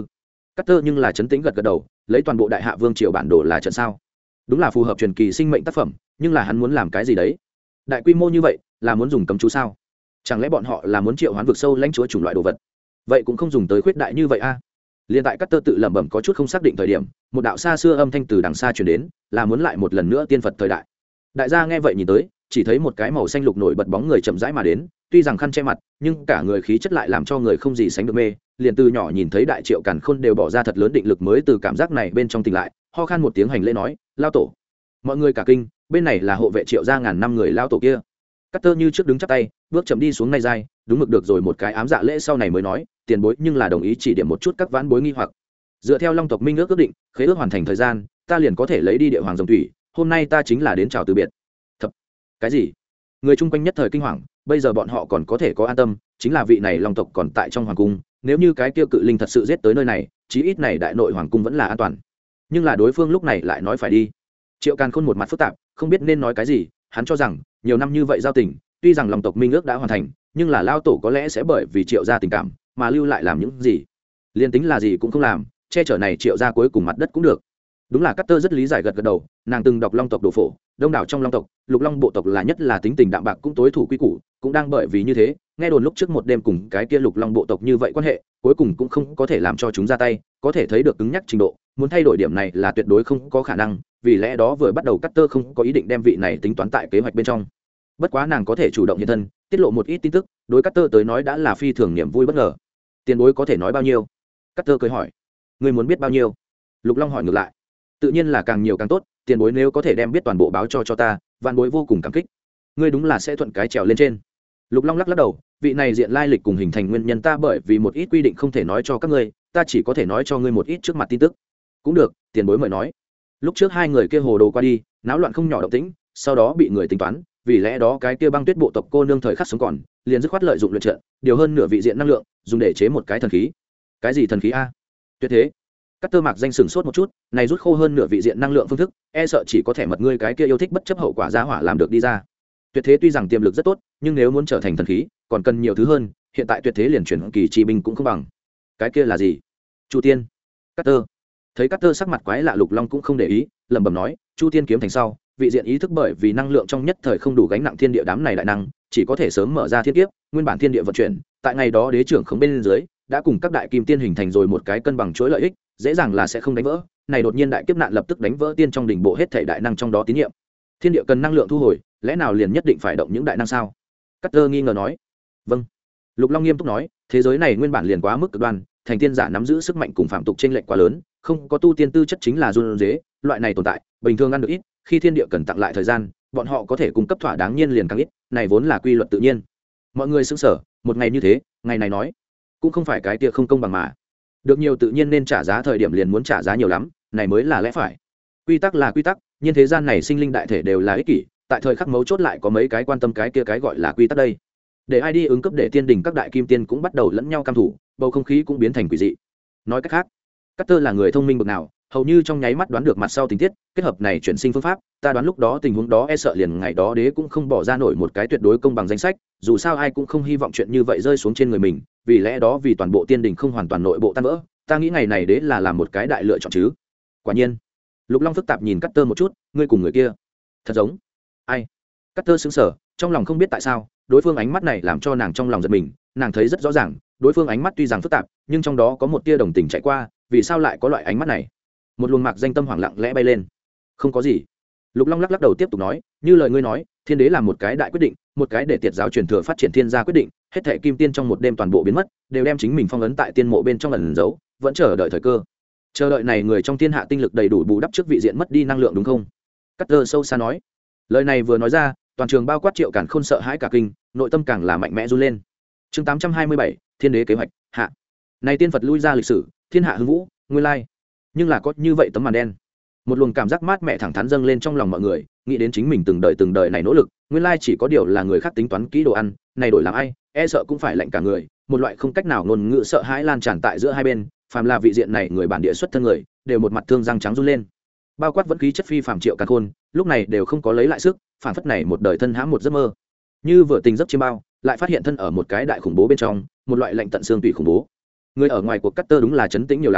Cắt tơ nhưng là chấn tĩnh gật gật đầu, lấy toàn bộ đại hạ vương triều bản đồ là trận sao? Đúng là phù hợp truyền kỳ sinh mệnh tác phẩm, nhưng là hắn muốn làm cái gì đấy? Đại quy mô như vậy, là muốn dùng cấm chú sao? Chẳng lẽ bọn họ là muốn triệu hoán vực sâu lãnh chúa chủng loại đồ vật? Vậy cũng không dùng tới khuyết đại như vậy a. Liên tại Cắt tơ tự lẩm bẩm có chút không xác định thời điểm, một đạo xa xưa âm thanh từ đằng xa truyền đến, là muốn lại một lần nữa tiên Phật thời đại. Đại gia nghe vậy nhìn tới, chỉ thấy một cái màu xanh lục nổi bật bóng người chậm rãi mà đến, tuy rằng khăn che mặt, nhưng cả người khí chất lại làm cho người không gì sánh được mê. Liền từ nhỏ nhìn thấy Đại Triệu Càn Khôn đều bỏ ra thật lớn định lực mới từ cảm giác này bên trong tỉnh lại, ho khan một tiếng hành lễ nói, lao tổ. Mọi người cả kinh, bên này là hộ vệ Triệu gia ngàn năm người lao tổ kia. Cắt tơ như trước đứng chắp tay, bước chậm đi xuống nay dai, đúng mực được rồi một cái ám dạ lễ sau này mới nói, tiền bối nhưng là đồng ý chỉ điểm một chút các vãn bối nghi hoặc. Dựa theo Long tộc minh ước ước định, khế ước hoàn thành thời gian, ta liền có thể lấy đi địa hoàng dòng thủy, hôm nay ta chính là đến chào từ biệt. Thật? Cái gì? Người chung quanh nhất thời kinh hoàng, bây giờ bọn họ còn có thể có an tâm, chính là vị này Long tộc còn tại trong hoàng cung, nếu như cái kia cự linh thật sự giết tới nơi này, chí ít này đại nội hoàng cung vẫn là an toàn. Nhưng là đối phương lúc này lại nói phải đi. Triệu Càn Khôn một mặt phức tạp, không biết nên nói cái gì, hắn cho rằng, nhiều năm như vậy giao tình, tuy rằng Long tộc minh ước đã hoàn thành, nhưng là lao tổ có lẽ sẽ bởi vì Triệu gia tình cảm, mà lưu lại làm những gì? Liên tính là gì cũng không làm, che chở này Triệu gia cuối cùng mặt đất cũng được. Đúng là Cát Tơ rất lý giải gật gật đầu, nàng từng đọc Long tộc đồ phổ, đông đảo trong Long tộc, Lục Long bộ tộc là nhất là tính tình đạm bạc cũng tối thủ quy củ, cũng đang bởi vì như thế, nghe đồn lúc trước một đêm cùng cái kia Lục Long bộ tộc như vậy quan hệ, cuối cùng cũng không có thể làm cho chúng ra tay, có thể thấy được cứng nhắc trình độ, muốn thay đổi điểm này là tuyệt đối không có khả năng, vì lẽ đó vừa bắt đầu Cát Tơ không có ý định đem vị này tính toán tại kế hoạch bên trong. Bất quá nàng có thể chủ động hiện thân, tiết lộ một ít tin tức, đối Cát Tơ tới nói đã là phi thường niềm vui bất ngờ. Tiền bối có thể nói bao nhiêu? Cát Tơ cười hỏi. Ngươi muốn biết bao nhiêu? Lục Long hỏi ngược lại. Tự nhiên là càng nhiều càng tốt, tiền bối nếu có thể đem biết toàn bộ báo cho ta, vạn bối vô cùng cảm kích. Ngươi đúng là sẽ thuận cái trèo lên trên. Lục Long lắc lắc đầu, vị này diện lai lịch cùng hình thành nguyên nhân ta bởi vì một ít quy định không thể nói cho các ngươi, ta chỉ có thể nói cho ngươi một ít trước mặt tin tức. Cũng được, tiền bối mời nói. Lúc trước hai người kia hồ đồ qua đi, náo loạn không nhỏ động tĩnh, sau đó bị người tính toán, vì lẽ đó cái kia Băng Tuyết bộ tộc cô nương thời khắc sống còn, liền dứt khoát lợi dụng luyện trận, điều hơn nửa vị diện năng lượng, dùng để chế một cái thần khí. Cái gì thần khí a? Tuyệt thế. Cắt Tơ Mạc danh sừng sốt một chút, này rút khô hơn nửa vị diện năng lượng phương thức, e sợ chỉ có thể mật ngươi cái kia yêu thích bất chấp hậu quả giá hỏa làm được đi ra. Tuyệt thế tuy rằng tiềm lực rất tốt, nhưng nếu muốn trở thành thần khí, còn cần nhiều thứ hơn, hiện tại tuyệt thế liền chuyển kỳ chi binh cũng không bằng. Cái kia là gì? Chu Tiên. Cắt Tơ. Thấy Cắt Tơ sắc mặt quái lạ, Lục Long cũng không để ý, lẩm bẩm nói, Chu Tiên kiếm thành sau, vị diện ý thức bởi vì năng lượng trong nhất thời không đủ gánh nặng thiên địa đám này đại năng, chỉ có thể sớm mở ra thiên kiếp, nguyên bản thiên địa vận chuyển, tại ngày đó đế trưởng không bên dưới, đã cùng các đại kim tiên hình thành rồi một cái cân bằng chuỗi lợi ích, dễ dàng là sẽ không đánh vỡ. Này đột nhiên đại kiếp nạn lập tức đánh vỡ tiên trong đỉnh bộ hết thảy đại năng trong đó tín nhiệm. Thiên địa cần năng lượng thu hồi, lẽ nào liền nhất định phải động những đại năng sao? Cát Tơ nghi ngờ nói. Vâng. Lục Long nghiêm túc nói, thế giới này nguyên bản liền quá mức cực đoan, thành tiên giả nắm giữ sức mạnh cùng phạm tục chênh lệch quá lớn, không có tu tiên tư chất chính là run rế, loại này tồn tại, bình thường ăn được ít, khi thiên địa cần tặng lại thời gian, bọn họ có thể cung cấp thỏa đáng nhiên liền càng ít, này vốn là quy luật tự nhiên. Mọi người sững sờ, một ngày như thế, ngày này nói, cũng không phải cái kia không công bằng mà. Được nhiều tự nhiên nên trả giá thời điểm liền muốn trả giá nhiều lắm, này mới là lẽ phải. Quy tắc là quy tắc, nhưng thế gian này sinh linh đại thể đều là ích kỷ, tại thời khắc mấu chốt lại có mấy cái quan tâm cái kia cái gọi là quy tắc đây. Để ai đi ứng cấp để tiên đình các đại kim tiên cũng bắt đầu lẫn nhau cam thủ, bầu không khí cũng biến thành quỷ dị. Nói cách khác, Cát Tơ là người thông minh bậc nào, hầu như trong nháy mắt đoán được mặt sau tình tiết, kết hợp này chuyển sinh phương pháp, ta đoán lúc đó tình huống đó e sợ liền ngày đó đế cũng không bỏ ra nổi một cái tuyệt đối công bằng danh sách, dù sao ai cũng không hy vọng chuyện như vậy rơi xuống trên người mình, vì lẽ đó vì toàn bộ tiên đình không hoàn toàn nội bộ tan vỡ, ta nghĩ ngày này đế là làm một cái đại lựa chọn chứ. Quả nhiên. Lục Long phức tạp nhìn Cát Tơ một chút, ngươi cùng người kia thật giống. Ai? Cát Tơ sững sờ, trong lòng không biết tại sao, đối phương ánh mắt này làm cho nàng trong lòng giật mình, nàng thấy rất rõ ràng, đối phương ánh mắt tuy rằng phức tạp, nhưng trong đó có một tia đồng tình chạy qua, vì sao lại có loại ánh mắt này? Một luồng mạc danh tâm hoảng lặng lẽ bay lên. Không có gì. Lục Long lắc lắc đầu tiếp tục nói, như lời ngươi nói, thiên đế làm một cái đại quyết định, một cái để tiệt giáo truyền thừa phát triển thiên gia quyết định, hết thảy kim tiên trong một đêm toàn bộ biến mất, đều đem chính mình phong ấn tại tiên mộ bên trong ẩn giấu, vẫn chờ đợi thời cơ. Chờ đợi này người trong thiên hạ tinh lực đầy đủ bù đắp trước vị diện mất đi năng lượng đúng không? Cát Tơ sâu xa nói. Lời này vừa nói ra, toàn trường bao quát Triệu Càn Khôn sợ hãi cả kinh, nội tâm càng là mạnh mẽ run lên. Chương 827, Thiên đế kế hoạch, hạ. Này tiên Phật lui ra lịch sử, thiên hạ hưng vũ, nguyên lai. Nhưng là có như vậy tấm màn đen. Một luồng cảm giác mát mẻ thẳng thắn dâng lên trong lòng mọi người, nghĩ đến chính mình từng đời này nỗ lực, nguyên lai chỉ có điều là người khác tính toán kỹ đồ ăn, này đổi làm ai, e sợ cũng phải lạnh cả người, một loại không cách nào ngôn ngữ sợ hãi lan tràn tại giữa hai bên, phàm là vị diện này người bản địa xuất thân người, đều một mặt thương răng trắng run lên. Bao quát vẫn khí chất phi phàm Triệu Càn Khôn, lúc này đều không có lấy lại sức, phản phất này một đời thân hãm một giấc mơ. Như vừa tình giấc chiêm bao, lại phát hiện thân ở một cái đại khủng bố bên trong, một loại lạnh tận xương tủy khủng bố. Người ở ngoài cuộc Cát Tơ đúng là chấn tĩnh nhiều lắm,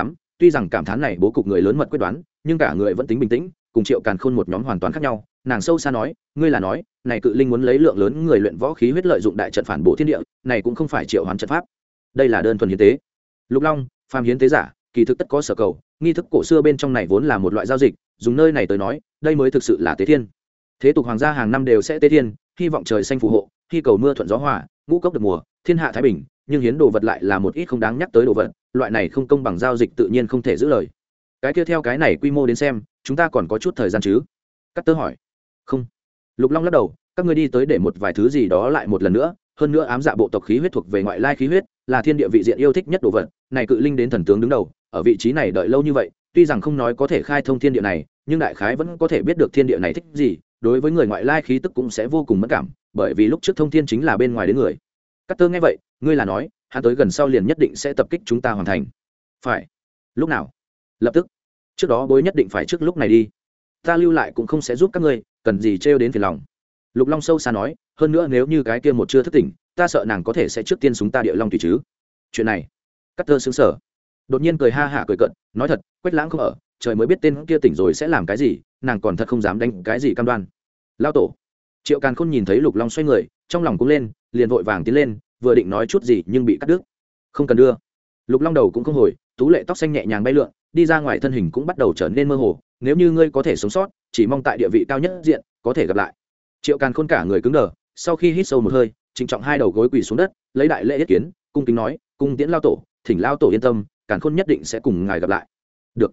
tuy rằng cảm thán này bố cục người lớn mật quyết đoán, nhưng cả người vẫn tính bình tĩnh, cùng Triệu Càn Khôn một nhóm hoàn toàn khác nhau. Nàng sâu xa nói, ngươi là nói này cự linh muốn lấy lượng lớn người luyện võ khí huyết lợi dụng đại trận phản bổ thiên địa, này cũng không phải triệu hoán trận pháp, đây là đơn thuần hiến tế. Lục Long, phàm hiến tế giả kỳ thực tất có sở cầu, nghi thức cổ xưa bên trong này vốn là một loại giao dịch, dùng nơi này tới nói đây mới thực sự là tế thiên. Thế tục hoàng gia hàng năm đều sẽ tế thiên, hy vọng trời xanh phù hộ, hy cầu mưa thuận gió hòa, ngũ cốc được mùa, thiên hạ thái bình, nhưng hiến đồ vật lại là một ít không đáng nhắc tới đồ vật, loại này không công bằng giao dịch tự nhiên không thể giữ lời. Cái kia theo cái này quy mô đến xem, chúng ta còn có chút thời gian chứ? Cắt Tơ hỏi. Không. Lục Long lắc đầu, các ngươi đi tới để một vài thứ gì đó lại một lần nữa, hơn nữa ám dạ bộ tộc khí huyết thuộc về ngoại lai khí huyết, là thiên địa vị diện yêu thích nhất đồ vật, này cự linh đến thần tướng đứng đầu, ở vị trí này đợi lâu như vậy, tuy rằng không nói có thể khai thông thiên địa này, nhưng đại khái vẫn có thể biết được thiên địa này thích gì, đối với người ngoại lai khí tức cũng sẽ vô cùng mẫn cảm, bởi vì lúc trước thông thiên chính là bên ngoài đến người. Cắt Tơ nghe vậy, ngươi là nói hắn tới gần sau liền nhất định sẽ tập kích chúng ta hoàn thành? Phải. Lúc nào? Lập tức. Trước đó bối nhất định phải trước lúc này đi, ta lưu lại cũng không sẽ giúp các ngươi, cần gì trêu đến phiền lòng. Lục Long sâu xa nói, hơn nữa nếu như cái kia một chưa thức tỉnh, ta sợ nàng có thể sẽ trước tiên súng ta địa long tùy chứ. Chuyện này. Cắt Tơ sững sờ, đột nhiên cười ha hả cười cận, nói thật, Quách Lãng không ở, trời mới biết tên kia tỉnh rồi sẽ làm cái gì, nàng còn thật không dám đánh cái gì cam đoan. Lao tổ. Triệu Càn Khôn nhìn thấy Lục Long xoay người, trong lòng cũng lên, liền vội vàng tiến lên, vừa định nói chút gì nhưng bị cắt đứt. Không cần đưa. Lục Long đầu cũng không hồi, tú lệ tóc xanh nhẹ nhàng bay lượn, đi ra ngoài thân hình cũng bắt đầu trở nên mơ hồ. Nếu như ngươi có thể sống sót, chỉ mong tại địa vị cao nhất diện có thể gặp lại. Triệu Càn Khôn cả người cứng đờ, sau khi hít sâu một hơi, trịnh trọng hai đầu gối quỳ xuống đất, lấy đại lễ yết kiến, cung kính nói, cung tiễn lao tổ, thỉnh lao tổ yên tâm, Càn Khôn nhất định sẽ cùng ngài gặp lại. Được.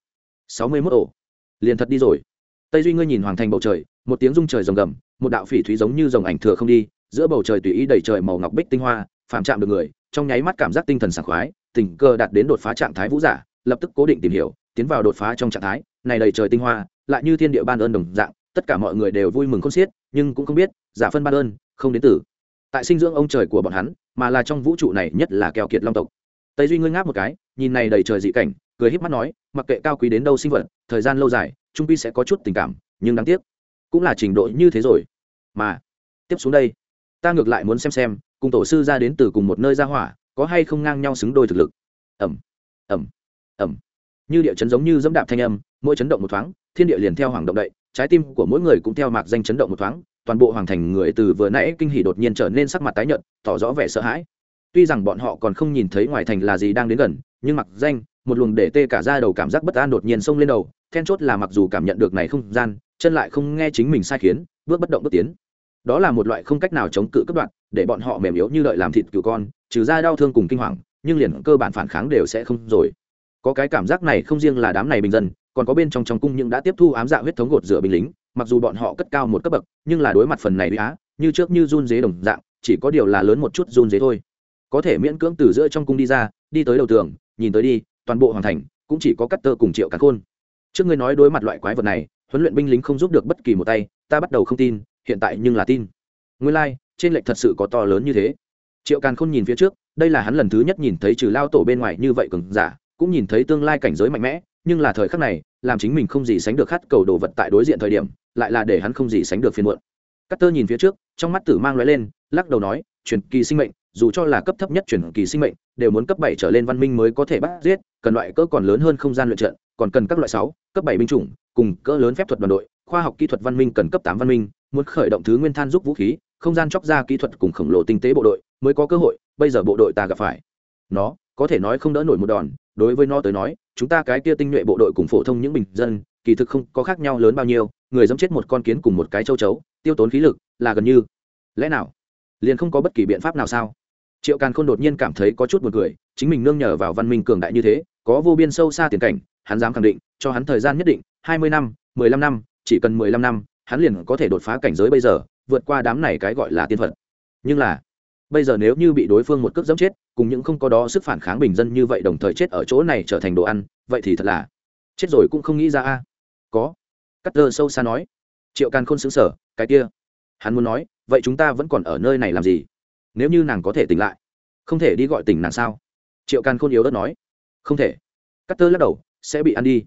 61 ổ. Liền thật đi rồi. Tây Duy ngươi nhìn hoàng thành bầu trời, một tiếng rung trời rồng gầm, một đạo phỉ thúy giống như rồng ảnh thừa không đi, giữa bầu trời tùy ý đầy trời màu ngọc bích tinh hoa, phàm chạm được người, trong nháy mắt cảm giác tinh thần sảng khoái, tình cơ đạt đến đột phá trạng thái vũ giả, lập tức cố định tìm hiểu, tiến vào đột phá trong trạng thái này đầy trời tinh hoa, lại như thiên địa ban ơn đồng dạng, tất cả mọi người đều vui mừng khôn xiết, nhưng cũng không biết giả phân ban ơn không đến từ tại sinh dưỡng ông trời của bọn hắn, mà là trong vũ trụ này nhất là keo kiệt long tộc. Tây Duy ngươi ngáp một cái, nhìn này đầy trời dị cảnh, cười híp mắt nói, mặc kệ cao quý đến đâu sinh vật, thời gian lâu dài trung quy sẽ có chút tình cảm, nhưng đáng tiếc cũng là trình độ như thế rồi. Mà tiếp xuống đây, ta ngược lại muốn xem cùng tổ sư ra đến từ cùng một nơi ra hỏa, có hay không ngang nhau xứng đôi thực lực. ẩm ẩm ẩm như địa chấn giống như dẫm đạp thanh âm, mỗi chấn động một thoáng, thiên địa liền theo hoàng động đậy, trái tim của mỗi người cũng theo mạc danh chấn động một thoáng, toàn bộ hoàng thành người từ vừa nãy kinh hỉ đột nhiên trở nên sắc mặt tái nhợt, tỏ rõ vẻ sợ hãi. Tuy rằng bọn họ còn không nhìn thấy ngoài thành là gì đang đến gần, nhưng mặc danh một luồng để tê cả da đầu cảm giác bất an đột nhiên xông lên đầu. Then chốt là mặc dù cảm nhận được này không gian, chân lại không nghe chính mình sai khiến, bước bất động bước tiến. Đó là một loại không cách nào chống cự cấp đoạn, để bọn họ mềm yếu như đợi làm thịt cừu con, trừ ra đau thương cùng kinh hoàng, nhưng liền cơ bản phản kháng đều sẽ không rồi. Có cái cảm giác này không riêng là đám này bình dân, còn có bên trong cung những đã tiếp thu ám dạ huyết thống gột rửa binh lính, mặc dù bọn họ cất cao một cấp bậc, nhưng là đối mặt phần này uy á, như trước như run dế đồng dạng, chỉ có điều là lớn một chút run dế thôi. Có thể miễn cưỡng từ giữa trong cung đi ra, đi tới đầu tường, nhìn tới đi, toàn bộ hoàng thành cũng chỉ có Cắt Tơ cùng Triệu Càn Khôn. Trước ngươi nói đối mặt loại quái vật này, huấn luyện binh lính không giúp được bất kỳ một tay, ta bắt đầu không tin, hiện tại nhưng là tin. Nguyên lai, trên lệch thật sự có to lớn như thế. Triệu Càn Khôn nhìn phía trước, đây là hắn lần thứ nhất nhìn thấy trừ lao tổ bên ngoài như vậy cường giả, cũng nhìn thấy tương lai cảnh giới mạnh mẽ, nhưng là thời khắc này, làm chính mình không gì sánh được khát cầu đồ vật tại đối diện thời điểm, lại là để hắn không gì sánh được phiền muộn. Cắt Tơ nhìn phía trước, trong mắt tử mang lóe lên, lắc đầu nói, truyền kỳ sinh mệnh, dù cho là cấp thấp nhất truyền kỳ sinh mệnh, đều muốn cấp 7 trở lên văn minh mới có thể bắt giết, cần loại cỡ còn lớn hơn không gian luyện trận, còn cần các loại 6, cấp 7 binh chủng, cùng cỡ lớn phép thuật đoàn đội, khoa học kỹ thuật văn minh cần cấp 8 văn minh, muốn khởi động thứ nguyên than giúp vũ khí, không gian chọc ra kỹ thuật cùng khổng lồ tinh tế bộ đội, mới có cơ hội, bây giờ bộ đội ta gặp phải, nó có thể nói không đỡ nổi một đòn, đối với nó tới nói, chúng ta cái kia tinh nhuệ bộ đội cùng phổ thông những bình dân, kỳ thực không có khác nhau lớn bao nhiêu, người dẫm chết một con kiến cùng một cái châu chấu, tiêu tốn khí lực, là gần như. Lẽ nào liền không có bất kỳ biện pháp nào sao? Triệu Càn Khôn đột nhiên cảm thấy có chút buồn cười, chính mình nương nhờ vào văn minh cường đại như thế, có vô biên sâu xa tiền cảnh, hắn dám khẳng định, cho hắn thời gian nhất định, 20 năm, 15 năm, chỉ cần 15 năm, hắn liền có thể đột phá cảnh giới bây giờ, vượt qua đám này cái gọi là tiên phật. Nhưng là, bây giờ nếu như bị đối phương một cước giẫm chết, cùng những không có đó sức phản kháng bình dân như vậy đồng thời chết ở chỗ này trở thành đồ ăn, vậy thì thật là chết rồi cũng không nghĩ ra a. Có. Cắt Tơ sâu xa nói. Triệu Càn Khôn sững sờ, cái kia, hắn muốn nói, vậy chúng ta vẫn còn ở nơi này làm gì? Nếu như nàng có thể tỉnh lại, không thể đi gọi tỉnh nàng sao? Triệu Càn Khôn yếu ớt nói. Không thể. Cắt Tơ lắc đầu, sẽ bị ăn đi.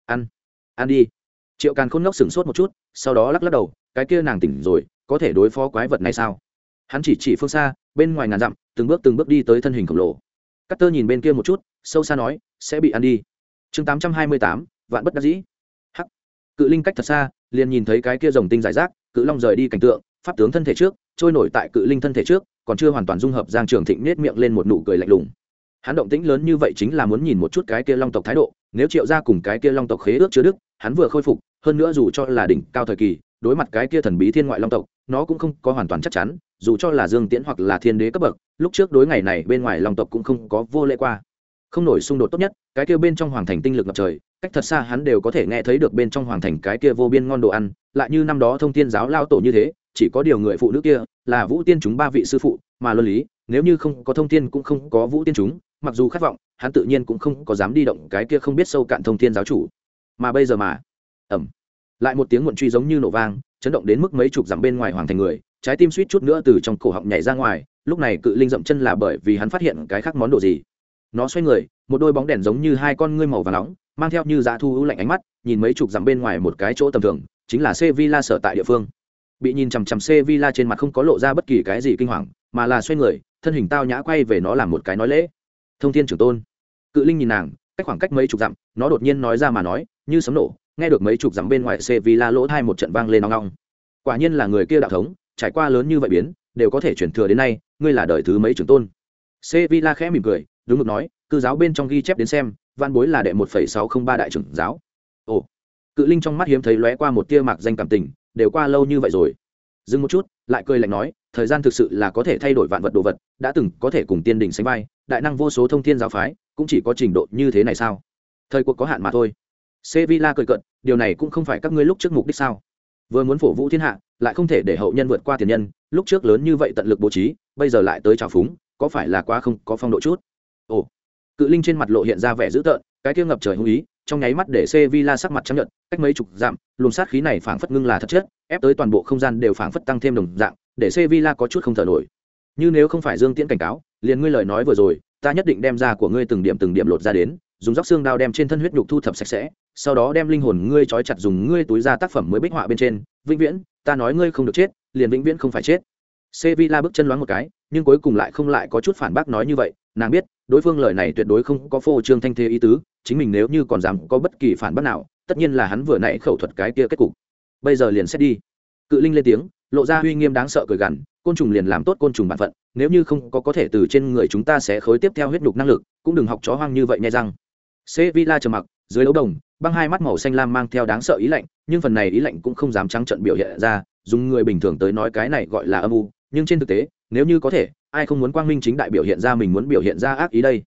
Ăn đi. Triệu Càn Khôn ngốc sững sốt một chút, sau đó lắc lắc đầu, cái kia nàng tỉnh rồi, có thể đối phó quái vật này sao? Hắn chỉ phương xa, bên ngoài ngàn dặm, từng bước đi tới thân hình khổng lồ. Cắt Tơ nhìn bên kia một chút, sâu xa nói, sẽ bị ăn đi. chương 828, vạn bất đắc dĩ. Hắc. Cự linh cách thật xa liền nhìn thấy cái kia rồng tinh giải rác, cự long rời đi cảnh tượng, pháp tướng thân thể trước trôi nổi tại cự linh thân thể trước, còn chưa hoàn toàn dung hợp. Giang Trường Thịnh nết miệng lên một nụ cười lạnh lùng. Hắn động tĩnh lớn như vậy chính là muốn nhìn một chút cái kia long tộc thái độ. Nếu Triệu gia cùng cái kia long tộc khế ước chứa đức, hắn vừa khôi phục, hơn nữa dù cho là đỉnh cao thời kỳ, đối mặt cái kia thần bí thiên ngoại long tộc, nó cũng không có hoàn toàn chắc chắn. Dù cho là Dương Tiễn hoặc là thiên đế cấp bậc, lúc trước đối ngày này bên ngoài long tộc cũng không có vô lễ qua. Không nổi xung đột tốt nhất, cái kia bên trong hoàng thành tinh lực ngập trời, cách thật xa hắn đều có thể nghe thấy được bên trong hoàng thành cái kia vô biên ngon đồ ăn, lại như năm đó Thông Thiên giáo lao tổ như thế, chỉ có điều người phụ nữ kia là Vũ Tiên chúng ba vị sư phụ, mà luân lý, nếu như không có Thông Thiên cũng không có Vũ Tiên chúng, mặc dù khát vọng, hắn tự nhiên cũng không có dám đi động cái kia không biết sâu cạn Thông Thiên giáo chủ. Mà bây giờ mà, lại một tiếng muộn truy giống như nổ vang, chấn động đến mức mấy chục dặm bên ngoài hoàng thành người, trái tim suýt chút nữa từ trong cổ họng nhảy ra ngoài. Lúc này Cự Linh dậm chân là bởi vì hắn phát hiện cái khác món đồ gì. Nó xoay người, một đôi bóng đèn giống như hai con ngươi màu vàng nóng, mang theo như dã thu u lạnh ánh mắt, nhìn mấy chục dặm bên ngoài một cái chỗ tầm thường, chính là Sevilla sở tại địa phương. Bị nhìn chằm chằm Sevilla trên mặt không có lộ ra bất kỳ cái gì kinh hoàng, mà là xoay người, thân hình tao nhã quay về nó làm một cái nói lễ. Thông Thiên trưởng tôn. Cự Linh nhìn nàng, cách khoảng cách mấy chục dặm, nó đột nhiên nói ra mà nói, như sấm nổ, nghe được mấy chục dặm bên ngoài Sevilla lỗ tai một trận vang lên ong ong. Quả nhiên là người kia đạo thống, trải qua lớn như vậy biến, đều có thể truyền thừa đến nay, ngươi là đời thứ mấy trưởng tôn? Sevilla khẽ mỉm cười, đúng mực nói, cư giáo bên trong ghi chép đến xem, Van Bối là đệ 1,603 đại trưởng giáo. Ồ. Cự Linh trong mắt hiếm thấy lóe qua một tia mạc danh cảm tình, đều qua lâu như vậy rồi. Dừng một chút, lại cười lạnh nói, thời gian thực sự là có thể thay đổi vạn vật đồ vật, đã từng có thể cùng tiên đỉnh sánh vai, đại năng vô số thông thiên giáo phái, cũng chỉ có trình độ như thế này sao? Thời cuộc có hạn mà thôi. Sevilla cười cợt, điều này cũng không phải các ngươi lúc trước mục đích sao? Vừa muốn phổ vũ thiên hạ, lại không thể để hậu nhân vượt qua tiền nhân, lúc trước lớn như vậy tận lực bố trí, bây giờ lại tới trào phúng, có phải là quá không có phong độ chút? Ồ. Cự Linh trên mặt lộ hiện ra vẻ dữ tợn, cái kia ngập trời hung ý, trong nháy mắt để Sevilla sắc mặt trắng nhợt, cách mấy chục dặm, luồng sát khí này phảng phất ngưng là thật chất, ép tới toàn bộ không gian đều phảng phất tăng thêm đồng dạng, để Sevilla có chút không thở nổi. Như nếu không phải Dương Tiễn cảnh cáo, liền ngươi lời nói vừa rồi, ta nhất định đem da của ngươi từng điểm lột ra đến, dùng róc xương đao đem trên thân huyết nhục thu thập sạch sẽ, sau đó đem linh hồn ngươi trói chặt dùng ngươi túi ra tác phẩm mới bích họa bên trên, vĩnh viễn, ta nói ngươi không được chết, liền vĩnh viễn không phải chết. Sevilla bước chân loáng một cái, nhưng cuối cùng lại không lại có chút phản bác nói như vậy, nàng biết, đối phương lời này tuyệt đối không có phô trương thanh thế ý tứ, chính mình nếu như còn dám có bất kỳ phản bác nào, tất nhiên là hắn vừa nãy khẩu thuật cái kia kết cục. Bây giờ liền xét đi. Cự Linh lên tiếng, lộ ra uy nghiêm đáng sợ cười gằn, côn trùng liền làm tốt côn trùng bản phận, nếu như không có thể từ trên người chúng ta sẽ khối tiếp theo huyết nhục năng lực, cũng đừng học chó hoang như vậy nhai răng. Sevilla trầm mặc, dưới đấu đồng, băng hai mắt màu xanh lam mang theo đáng sợ ý lạnh, nhưng phần này ý lạnh cũng không dám trắng trợn biểu hiện ra, dùng người bình thường tới nói cái này gọi là âm u, nhưng trên thực tế, nếu như có thể, ai không muốn quang minh chính đại biểu hiện ra mình muốn biểu hiện ra ác ý đây.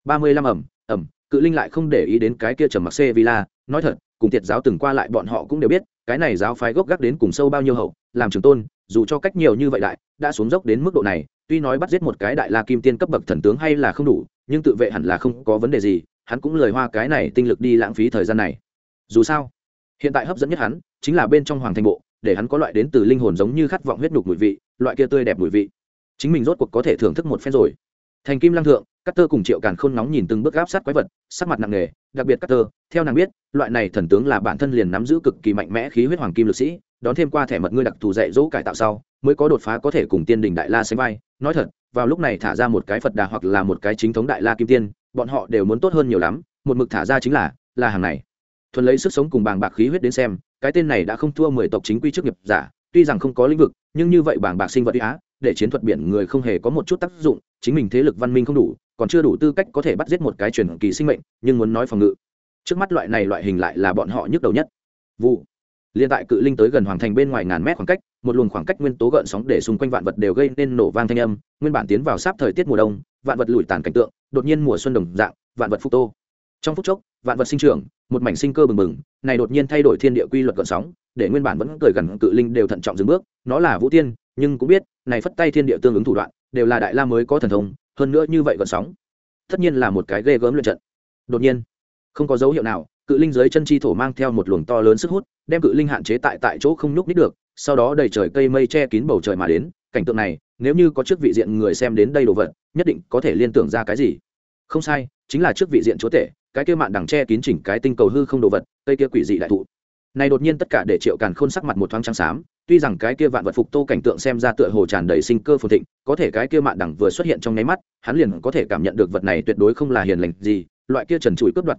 35 Cự Linh lại không để ý đến cái kia trầm mặc Sevilla, nói thật, cùng Tiệt giáo từng qua lại bọn họ cũng đều biết, cái này giáo phái gốc gác đến cùng sâu bao nhiêu hậu, làm trưởng tôn, dù cho cách nhiều như vậy đại, đã xuống dốc đến mức độ này, tuy nói bắt giết một cái đại la kim tiên cấp bậc thần tướng hay là không đủ, nhưng tự vệ hẳn là không có vấn đề gì, hắn cũng lười hoa cái này tinh lực đi lãng phí thời gian này. Dù sao, hiện tại hấp dẫn nhất hắn chính là bên trong hoàng thành bộ, để hắn có loại đến từ linh hồn giống như khát vọng huyết nhục mùi vị, loại kia tươi đẹp mùi vị. Chính mình rốt cuộc có thể thưởng thức một phen rồi. Thành Kim Lăng thượng, Carter cùng Triệu Càn Khôn nóng nhìn từng bước áp sát quái vật, sắc mặt nặng nề, đặc biệt Carter, theo nàng biết, loại này thần tướng là bản thân liền nắm giữ cực kỳ mạnh mẽ khí huyết hoàng kim lực sĩ, đón thêm qua thẻ mật ngươi đặc thù dạy dỗ cải tạo sau, mới có đột phá có thể cùng tiên đỉnh đại la sánh vai. Nói thật, vào lúc này thả ra một cái Phật Đà hoặc là một cái chính thống đại la kim tiên, bọn họ đều muốn tốt hơn nhiều lắm, một mực thả ra chính là hàng này. Thuần lấy sức sống cùng bàng bạc khí huyết đến xem, cái tên này đã không thua 10 tộc chính quy chức nghiệp giả, tuy rằng không có lĩnh vực, nhưng như vậy bàng bạc sinh vật uy á, để chiến thuật biển người không hề có một chút tác dụng, chính mình thế lực văn minh không đủ, còn chưa đủ tư cách có thể bắt giết một cái truyền kỳ sinh mệnh, nhưng muốn nói phòng ngự, trước mắt loại này loại hình lại là bọn họ nhức đầu nhất. Vụ. Liên tại Cự Linh tới gần hoàng thành bên ngoài ngàn mét khoảng cách, một luồng khoảng cách nguyên tố gợn sóng để xung quanh vạn vật đều gây nên nổ vang thanh âm, nguyên bản tiến vào sắp thời tiết mùa đông, vạn vật lùi tàn cảnh tượng, đột nhiên mùa xuân đồng dạng, vạn vật phục tô. Trong phút chốc, vạn vật sinh trưởng, một mảnh sinh cơ bừng bừng, này đột nhiên thay đổi thiên địa quy luật gợn sóng, để nguyên bản vẫn cười gần Cự Linh đều thận trọng dừng bước, nó là Vũ Tiên, nhưng cũng biết, này phất tay thiên địa tương ứng thủ đoạn, đều là đại la mới có thần thông, hơn nữa như vậy gợn sóng, tất nhiên là một cái ghê gớm luyện trận. Đột nhiên, không có dấu hiệu nào, Cự Linh dưới chân chi thổ mang theo một luồng to lớn sức hút, đem Cự Linh hạn chế tại chỗ không nhúc nhích được, sau đó đầy trời cây mây che kín bầu trời mà đến, cảnh tượng này, nếu như có trước vị diện người xem đến đây đồ vật, nhất định có thể liên tưởng ra cái gì. Không sai, chính là trước vị diện chúa tể, cái kia mạn đằng che kín chỉnh cái tinh cầu hư không đồ vật, cây kia quỷ dị đại thụ. Này đột nhiên tất cả để Triệu Càn Khôn sắc mặt một thoáng trắng xám, tuy rằng cái kia vạn vật phục tô cảnh tượng xem ra tựa hồ tràn đầy sinh cơ phồn thịnh, có thể cái kia mạn đằng vừa xuất hiện trong nháy mắt, hắn liền có thể cảm nhận được vật này tuyệt đối không là hiền lành gì, loại kia trần trụi cướp đoạt tâm ý,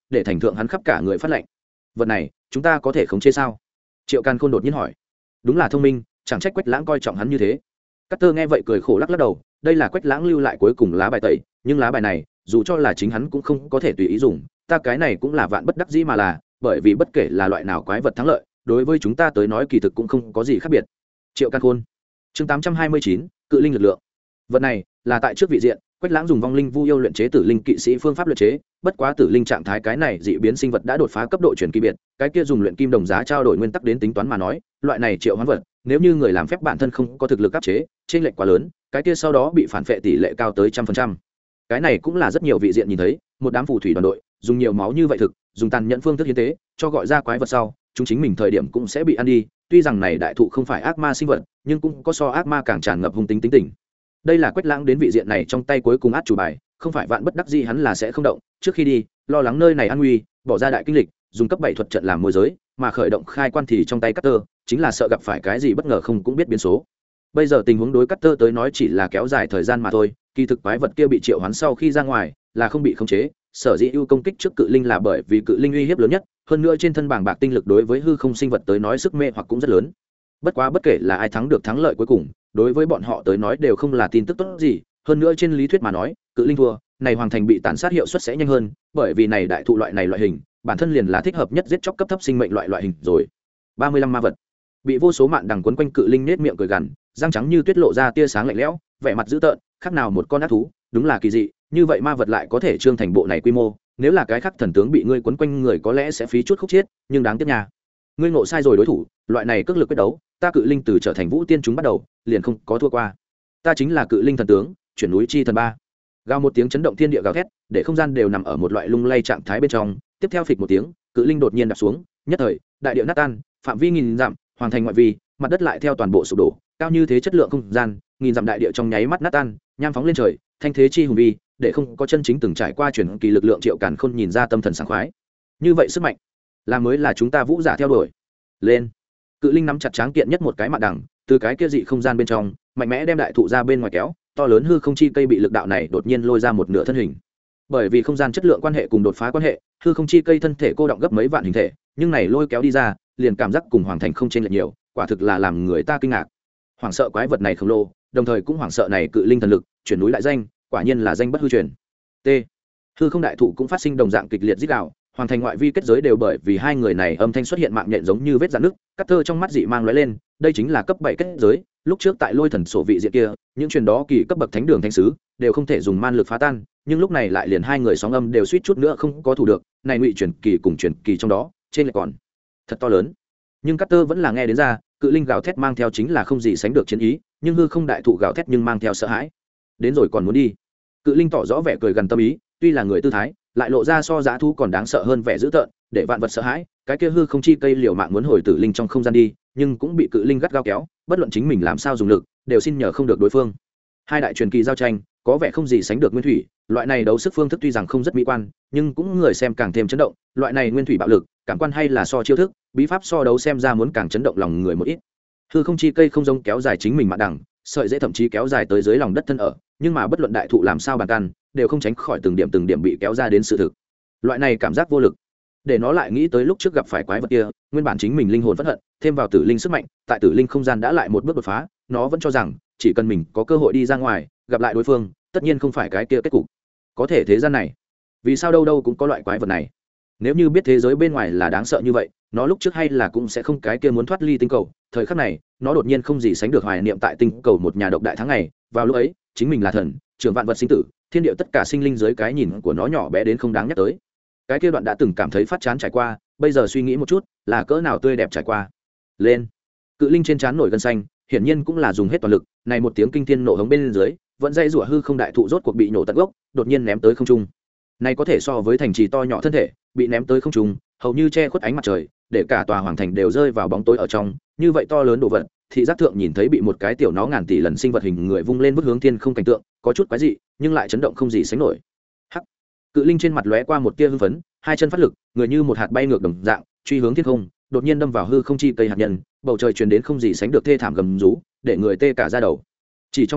để thành thượng hắn khắp cả người phát lệnh. Vật này chúng ta có thể khống chế sao? Triệu Càn Khôn đột nhiên hỏi. Đúng là thông minh, chẳng trách Quách Lãng coi trọng hắn như thế. Cát Tơ nghe vậy cười khổ lắc lắc đầu, đây là Quách Lãng lưu lại cuối cùng lá bài tẩy, nhưng lá bài này dù cho là chính hắn cũng không có thể tùy ý dùng, ta cái này cũng là vạn bất đắc dĩ mà là, bởi vì bất kể là loại nào quái vật thắng lợi, đối với chúng ta tới nói kỳ thực cũng không có gì khác biệt. Triệu Càn Khôn. Chương 829, cự linh lực lượng. Vật này là tại trước vị diện, Quách Lãng dùng vong linh vu yêu luyện chế tử linh kỵ sĩ phương pháp luyện chế, bất quá tử linh trạng thái cái này dị biến sinh vật đã đột phá cấp độ truyền kỳ biệt, cái kia dùng luyện kim đồng giá trao đổi nguyên tắc đến tính toán mà nói, loại này triệu hoán vật, nếu như người làm phép bản thân không có thực lực áp chế, trên lệch quá lớn, cái kia sau đó bị phản phệ tỷ lệ cao tới 100%. Cái này cũng là rất nhiều vị diện nhìn thấy, một đám phù thủy đoàn đội, dùng nhiều máu như vậy thực, dùng tàn nhẫn phương thức hiến tế, cho gọi ra quái vật sau, chúng chính mình thời điểm cũng sẽ bị ăn đi, tuy rằng này đại thụ không phải ác ma sinh vật, nhưng cũng có so ác ma càng tràn ngập hung tính tính tình. Đây là Quách Lãng đến vị diện này trong tay cuối cùng át chủ bài, không phải vạn bất đắc dĩ hắn là sẽ không động, trước khi đi, lo lắng nơi này an nguy, bỏ ra đại kinh lịch, dùng cấp 7 thuật trận làm môi giới, mà khởi động khai quan thì trong tay Cutter, chính là sợ gặp phải cái gì bất ngờ không cũng biết biến số. Bây giờ tình huống đối Cutter tới nói chỉ là kéo dài thời gian mà thôi, kỳ thực quái vật kia bị triệu hoán sau khi ra ngoài, là không bị khống chế, sở dĩ ưu công kích trước cự linh là bởi vì cự linh uy hiếp lớn nhất, hơn nữa trên thân bảng bạc tinh lực đối với hư không sinh vật tới nói sức mê hoặc cũng rất lớn. Bất quá bất kể là ai thắng được thắng lợi cuối cùng, đối với bọn họ tới nói đều không là tin tức tốt gì, hơn nữa trên lý thuyết mà nói, cự linh thua, này hoàng thành bị tàn sát hiệu suất sẽ nhanh hơn, bởi vì này đại thụ loại này loại hình, bản thân liền là thích hợp nhất giết chóc cấp thấp sinh mệnh loại hình rồi. 35 ma vật bị vô số mạn đằng quấn quanh cự linh nết miệng cười gằn, răng trắng như tuyết lộ ra tia sáng lạnh lẽo, vẻ mặt dữ tợn, khác nào một con ác thú, đúng là kỳ dị, như vậy ma vật lại có thể trương thành bộ này quy mô, nếu là cái khác thần tướng bị ngươi quấn quanh người có lẽ sẽ phí chút khúc chết, nhưng đáng tiếc nha. Ngươi ngộ sai rồi đối thủ, loại này cước lực quyết đấu, ta cự linh từ trở thành vũ tiên chúng bắt đầu, liền không có thua qua. Ta chính là cự linh thần tướng, chuyển núi chi thần ba. Gào một tiếng chấn động thiên địa gào thét, để không gian đều nằm ở một loại lung lay trạng thái bên trong, tiếp theo phịch một tiếng, cự linh đột nhiên đạp xuống, nhất thời, đại địa nát tan, phạm vi nghìn dặm, hoàng thành ngoại vi, mặt đất lại theo toàn bộ sụp đổ, cao như thế chất lượng không gian, nghìn dặm đại địa trong nháy mắt nát tan, nham phóng lên trời, thanh thế chi hùng vi, để không có chân chính từng trải qua chuyển kỳ lực lượng Triệu Càn Khôn nhìn ra tâm thần sảng khoái. Như vậy sức mạnh, là mới là chúng ta vũ giả theo đuổi. Lên. Cự linh nắm chặt tráng kiện nhất một cái mạn đằng, từ cái kia dị không gian bên trong, mạnh mẽ đem đại thụ ra bên ngoài kéo, to lớn hư không chi cây bị lực đạo này đột nhiên lôi ra một nửa thân hình. Bởi vì không gian chất lượng quan hệ cùng đột phá quan hệ, hư không chi cây thân thể cô động gấp mấy vạn hình thể, nhưng này lôi kéo đi ra, liền cảm giác cùng hoàng thành không chênh lệch nhiều, quả thực là làm người ta kinh ngạc. Hoảng sợ quái vật này khổng lồ, đồng thời cũng hoảng sợ này cự linh thần lực, chuyển núi lại danh, quả nhiên là danh bất hư truyền. T. Hư không đại thụ cũng phát sinh đồng dạng kịch liệt rít gào, hoàng thành ngoại vi kết giới đều bởi vì hai người này âm thanh xuất hiện mạng nhện giống như vết rạn nước, cắt thơ trong mắt dị mang lóe lên, đây chính là cấp 7 kết giới, lúc trước tại lôi thần sổ vị diện kia, những truyền đó kỳ cấp bậc thánh đường thánh sứ đều không thể dùng man lực phá tan, nhưng lúc này lại liền hai người sóng âm đều suýt chút nữa không có thủ được, này ngụy truyền kỳ cùng truyền kỳ trong đó, trên lại còn thật to lớn. Nhưng cắt tơ vẫn là nghe đến ra, cự linh gào thét mang theo chính là không gì sánh được chiến ý, nhưng hư không đại thụ gào thét nhưng mang theo sợ hãi. Đến rồi còn muốn đi. Cự linh tỏ rõ vẻ cười gần tâm ý, tuy là người tư thái, lại lộ ra so dã thú còn đáng sợ hơn vẻ dữ tợn, để vạn vật sợ hãi, cái kia hư không chi cây liều mạng muốn hồi tử linh trong không gian đi, nhưng cũng bị cự linh gắt gao kéo, bất luận chính mình làm sao dùng lực, đều xin nhờ không được đối phương. Hai đại truyền kỳ giao tranh, có vẻ không gì sánh được nguyên thủy, loại này đấu sức phương thức tuy rằng không rất mỹ quan, nhưng cũng người xem càng thêm chấn động, loại này nguyên thủy bạo lực, cảm quan hay là so chiêu thức, bí pháp so đấu xem ra muốn càng chấn động lòng người một ít. Hư không chi cây không giống kéo dài chính mình mà đẳng, sợi dễ thậm chí kéo dài tới dưới lòng đất thân ở, nhưng mà bất luận đại thụ làm sao bàn căn, đều không tránh khỏi từng điểm bị kéo ra đến sự thực. Loại này cảm giác vô lực, để nó lại nghĩ tới lúc trước gặp phải quái vật kia, nguyên bản chính mình linh hồn phẫn hận, thêm vào tử linh sức mạnh, tại tử linh không gian đã lại một bước đột phá, nó vẫn cho rằng chỉ cần mình có cơ hội đi ra ngoài, gặp lại đối phương, tất nhiên không phải cái kia kết cục. Có thể thế gian này, vì sao đâu đâu cũng có loại quái vật này? Nếu như biết thế giới bên ngoài là đáng sợ như vậy, nó lúc trước hay là cũng sẽ không cái kia muốn thoát ly tinh cầu. Thời khắc này, nó đột nhiên không gì sánh được hoài niệm tại tinh cầu một nhà độc đại tháng ngày, vào lúc ấy, chính mình là thần, trưởng vạn vật sinh tử, thiên địa tất cả sinh linh dưới cái nhìn của nó nhỏ bé đến không đáng nhắc tới. Cái kia đoạn đã từng cảm thấy phát chán trải qua, bây giờ suy nghĩ một chút, là cỡ nào tươi đẹp trải qua. Lên. Cự linh trên trán nổi gân xanh, hiển nhiên cũng là dùng hết toàn lực, này một tiếng kinh thiên nổ hống bên dưới, vẫn dây rủa hư không đại thụ rốt cuộc bị nổ tận gốc, đột nhiên ném tới không trung. Này có thể so với thành trì to nhỏ thân thể, bị ném tới không trung, hầu như che khuất ánh mặt trời, để cả tòa hoàng thành đều rơi vào bóng tối ở trong, như vậy to lớn đồ vật, thị giác thượng nhìn thấy bị một cái tiểu nó ngàn tỷ lần sinh vật hình người vung lên vút hướng thiên không cảnh tượng, có chút quái dị, nhưng lại chấn động không gì sánh nổi. Hắc. Cự linh trên mặt lóe qua một tia hưng phấn, hai chân phát lực, người như một hạt bay ngược đồng dạng, truy hướng thiên không, đột nhiên đâm vào hư không chi cây hạt nhân, bầu trời truyền đến không gì sánh được thê thảm gầm rú, để người tê cả da đầu. Chỉ trong chốc lát,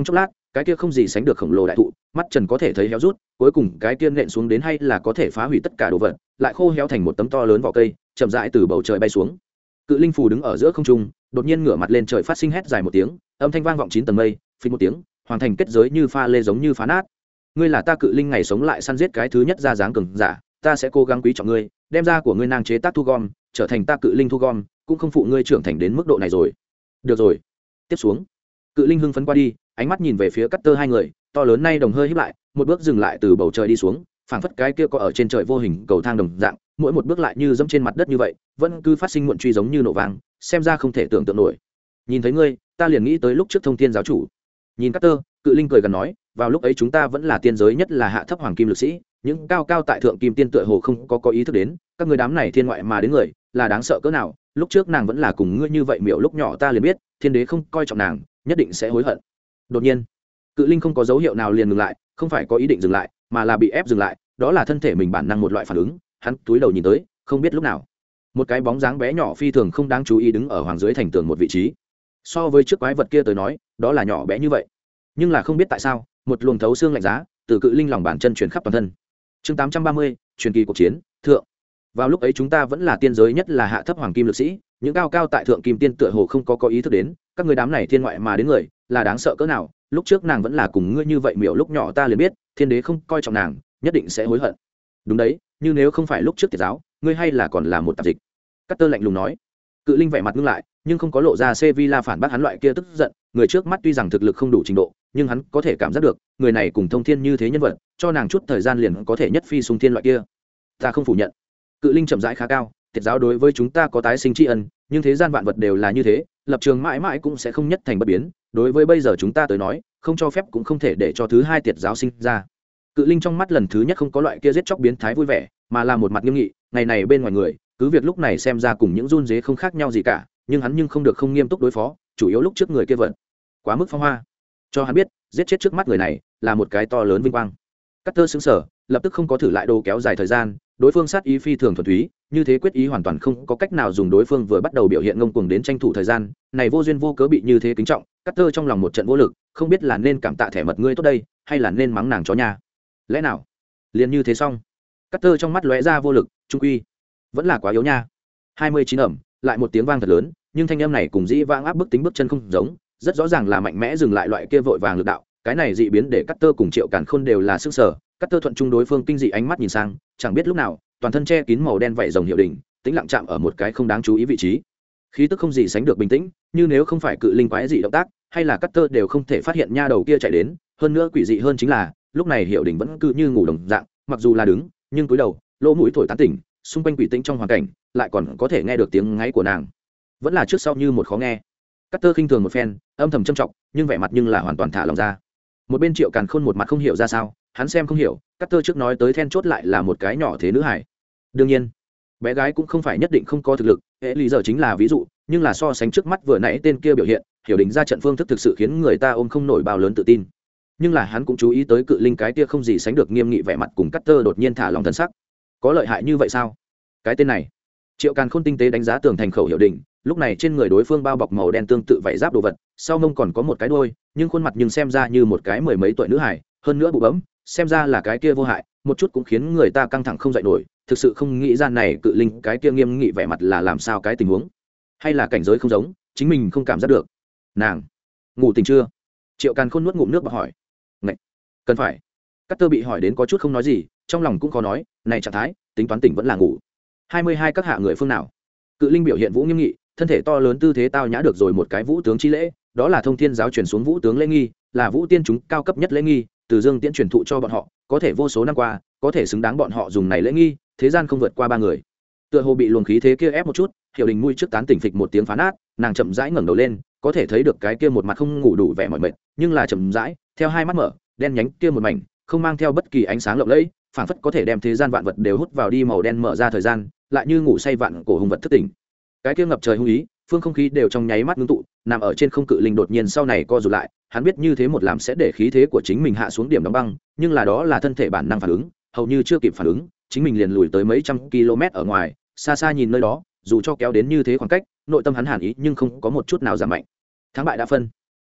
cái kia không gì sánh được khổng lồ đại thụ mắt trần có thể thấy héo rút, cuối cùng cái kia nện xuống đến hay là có thể phá hủy tất cả đồ vật, lại khô héo thành một tấm to lớn vỏ cây, chậm rãi từ bầu trời bay xuống. Cự linh phù đứng ở giữa không trung, đột nhiên ngửa mặt lên trời phát sinh hét dài một tiếng, âm thanh vang vọng 9 tầng mây, phình một tiếng, hoàn thành kết giới như pha lê giống như phá nát. Ngươi là ta cự linh ngày sống lại săn giết cái thứ nhất ra dáng cường giả, ta sẽ cố gắng quý trọng ngươi, đem ra của ngươi nàng chế tác thu gom, trở thành ta cự linh thu gom, cũng không phụ ngươi trưởng thành đến mức độ này rồi. Được rồi, tiếp xuống. Cự linh hưng phấn qua đi, ánh mắt nhìn về phía Cutter hai người, to lớn nay đồng hơi híp lại, một bước dừng lại từ bầu trời đi xuống, phảng phất cái kia có ở trên trời vô hình cầu thang đồng dạng, mỗi một bước lại như dẫm trên mặt đất như vậy, vẫn cứ phát sinh muộn truy giống như nổ vang, xem ra không thể tưởng tượng nổi. Nhìn thấy ngươi, ta liền nghĩ tới lúc trước thông thiên giáo chủ. Nhìn Cutter, cự linh cười gần nói, vào lúc ấy chúng ta vẫn là tiên giới nhất là hạ thấp hoàng kim lực sĩ, những cao cao tại thượng kim tiên tựa hồ không có ý thức đến, các ngươi đám này thiên ngoại mà đến người, là đáng sợ cỡ nào, lúc trước nàng vẫn là cùng ngươi như vậy miểu lúc nhỏ ta liền biết, thiên đế không coi trọng nàng, nhất định sẽ hối hận. Đột nhiên, cự linh không có dấu hiệu nào liền ngừng lại, không phải có ý định dừng lại, mà là bị ép dừng lại, đó là thân thể mình bản năng một loại phản ứng. Hắn túi đầu nhìn tới, không biết lúc nào, một cái bóng dáng bé nhỏ phi thường không đáng chú ý đứng ở hoàng dưới thành tường một vị trí. So với trước quái vật kia tới nói, đó là nhỏ bé như vậy, nhưng là không biết tại sao, một luồng thấu xương lạnh giá từ cự linh lòng bàn chân truyền khắp toàn thân. Chương 830, truyền kỳ cuộc chiến, thượng. Vào lúc ấy chúng ta vẫn là tiên giới nhất là hạ thấp hoàng kim lực sĩ, những cao cao tại thượng kim tiên tựa hồ không có ý thức đến, các người đám này thiên ngoại mà đến người, là đáng sợ cỡ nào, lúc trước nàng vẫn là cùng ngươi như vậy miểu lúc nhỏ ta liền biết, thiên đế không coi trọng nàng, nhất định sẽ hối hận. Đúng đấy, nhưng nếu không phải lúc trước tiệt giáo, ngươi hay là còn là một tạp dịch. Cutter lạnh lùng nói. Cự linh vẻ mặt ngưng lại, nhưng không có lộ ra Sevilla phản bác hắn loại kia tức giận, người trước mắt tuy rằng thực lực không đủ trình độ, nhưng hắn có thể cảm giác được, người này cùng thông thiên như thế nhân vật, cho nàng chút thời gian liền có thể nhất phi xung thiên loại kia. Ta không phủ nhận. Cự linh chậm rãi khá cao, tiệt giáo đối với chúng ta có tái sinh tri ân, nhưng thế gian vạn vật đều là như thế, lập trường mãi mãi cũng sẽ không nhất thành bất biến, đối với bây giờ chúng ta tới nói, không cho phép cũng không thể để cho thứ hai tiệt giáo sinh ra. Cự linh trong mắt lần thứ nhất không có loại kia giết chóc biến thái vui vẻ, mà là một mặt nghiêm nghị, ngày này bên ngoài người, cứ việc lúc này xem ra cùng những run dế không khác nhau gì cả, nhưng hắn không được không nghiêm túc đối phó, chủ yếu lúc trước người kia vận quá mức phong hoa, cho hắn biết giết chết trước mắt người này là một cái to lớn vinh quang. Cutter sững sờ, lập tức không có thử lại đồ kéo dài thời gian, đối phương sát ý phi thường thuần túy, như thế quyết ý hoàn toàn không có cách nào dùng đối phương vừa bắt đầu biểu hiện ngông cuồng đến tranh thủ thời gian, này vô duyên vô cớ bị như thế kính trọng, Cutter trong lòng một trận vô lực, không biết là nên cảm tạ thẻ mật ngươi tốt đây, hay là nên mắng nàng chó nhà. Lẽ nào liền như thế xong? Cutter trong mắt lóe ra vô lực, trung quy vẫn là quá yếu nha. 29 ẩm, lại một tiếng vang thật lớn, nhưng thanh âm này cùng dĩ vãng áp bức tính bước chân không giống, rất rõ ràng là mạnh mẽ dừng lại loại kia vội vàng lực đạo, cái này dị biến để Cutter cùng Triệu Càn Khôn đều là sức sở. Cutter thuận chung đối phương kinh dị ánh mắt nhìn sang, chẳng biết lúc nào, toàn thân che kín màu đen vảy rồng hiệu đỉnh, tĩnh lặng chạm ở một cái không đáng chú ý vị trí. Khí tức không gì sánh được bình tĩnh, như nếu không phải cự linh quái dị động tác, hay là Cutter đều không thể phát hiện nha đầu kia chạy đến, hơn nữa quỷ dị hơn chính là, lúc này hiệu đỉnh vẫn cứ như ngủ đồng dạng, mặc dù là đứng, nhưng cúi đầu, lỗ mũi thổi tán tỉnh, xung quanh quỷ tĩnh trong hoàn cảnh, lại còn có thể nghe được tiếng ngáy của nàng. Vẫn là trước sau như một khó nghe. Cutter khinh thường một phen, âm thầm châm trọng, nhưng vẻ mặt nhưng là hoàn toàn thả lòng ra. Một bên Triệu Càn Khôn một mặt không hiểu ra sao, hắn xem không hiểu, Cutter trước nói tới then chốt lại là một cái nhỏ thế nữ hải. Đương nhiên, bé gái cũng không phải nhất định không có thực lực, hệ lý giờ chính là ví dụ, nhưng là so sánh trước mắt vừa nãy tên kia biểu hiện, hiểu định ra trận phương thức thực sự khiến người ta ôm không nổi bao lớn tự tin. Nhưng là hắn cũng chú ý tới cự linh cái kia không gì sánh được nghiêm nghị vẻ mặt cùng Cutter đột nhiên thả lòng thần sắc. Có lợi hại như vậy sao? Cái tên này. Triệu Càn Khôn tinh tế đánh giá tường thành khẩu hiệu định, lúc này trên người đối phương bao bọc màu đen tương tự vảy giáp đồ vật, sau mông còn có một cái đuôi, nhưng khuôn mặt nhưng xem ra như một cái mười mấy tuổi nữ hài, hơn nữa bụ bấm, xem ra là cái kia vô hại, một chút cũng khiến người ta căng thẳng không dậy nổi, thực sự không nghĩ ra này cự linh cái kia nghiêm nghị vẻ mặt là làm sao cái tình huống, hay là cảnh giới không giống, chính mình không cảm giác được. Nàng ngủ tỉnh chưa? Triệu Càn Khôn nuốt ngụm nước và hỏi. Ngậy, cần phải. Cutter bị hỏi đến có chút không nói gì, trong lòng cũng khó nói, này trạng thái, tính toán tỉnh vẫn là ngủ. 22 các hạ người phương nào? Cự linh biểu hiện vũ nghiêm nghị, thân thể to lớn tư thế tao nhã được rồi một cái vũ tướng chi lễ, đó là thông thiên giáo truyền xuống vũ tướng lễ nghi, là vũ tiên chúng cao cấp nhất lễ nghi, từ Dương Tiễn truyền thụ cho bọn họ, có thể vô số năm qua, có thể xứng đáng bọn họ dùng này lễ nghi, thế gian không vượt qua ba người. Tựa hồ bị luồng khí thế kia ép một chút, Hiểu Đình mũi trước tán tỉnh phịch một tiếng phá nát, nàng chậm rãi ngẩng đầu lên, có thể thấy được cái kia một mặt không ngủ đủ vẻ mỏi mệt, nhưng là chậm rãi, theo hai mắt mở, đen nhánh kia một mảnh, không mang theo bất kỳ ánh sáng lộng lẫy, phảng phất có thể đem thế gian vạn vật đều hút vào đi màu đen mở ra thời gian, lại như ngủ say vạn cổ hung vật thức tỉnh. Cái kia ngập trời hung ý, phương không khí đều trong nháy mắt ngưng tụ, nằm ở trên không cự linh đột nhiên sau này co rụt lại, hắn biết như thế một làm sẽ để khí thế của chính mình hạ xuống điểm đóng băng, nhưng là đó là thân thể bản năng phản ứng, hầu như chưa kịp phản ứng, chính mình liền lùi tới mấy trăm km ở ngoài, xa xa nhìn nơi đó, dù cho kéo đến như thế khoảng cách, nội tâm hắn hàn ý nhưng không có một chút nào giảm mạnh. Thắng bại đã phân.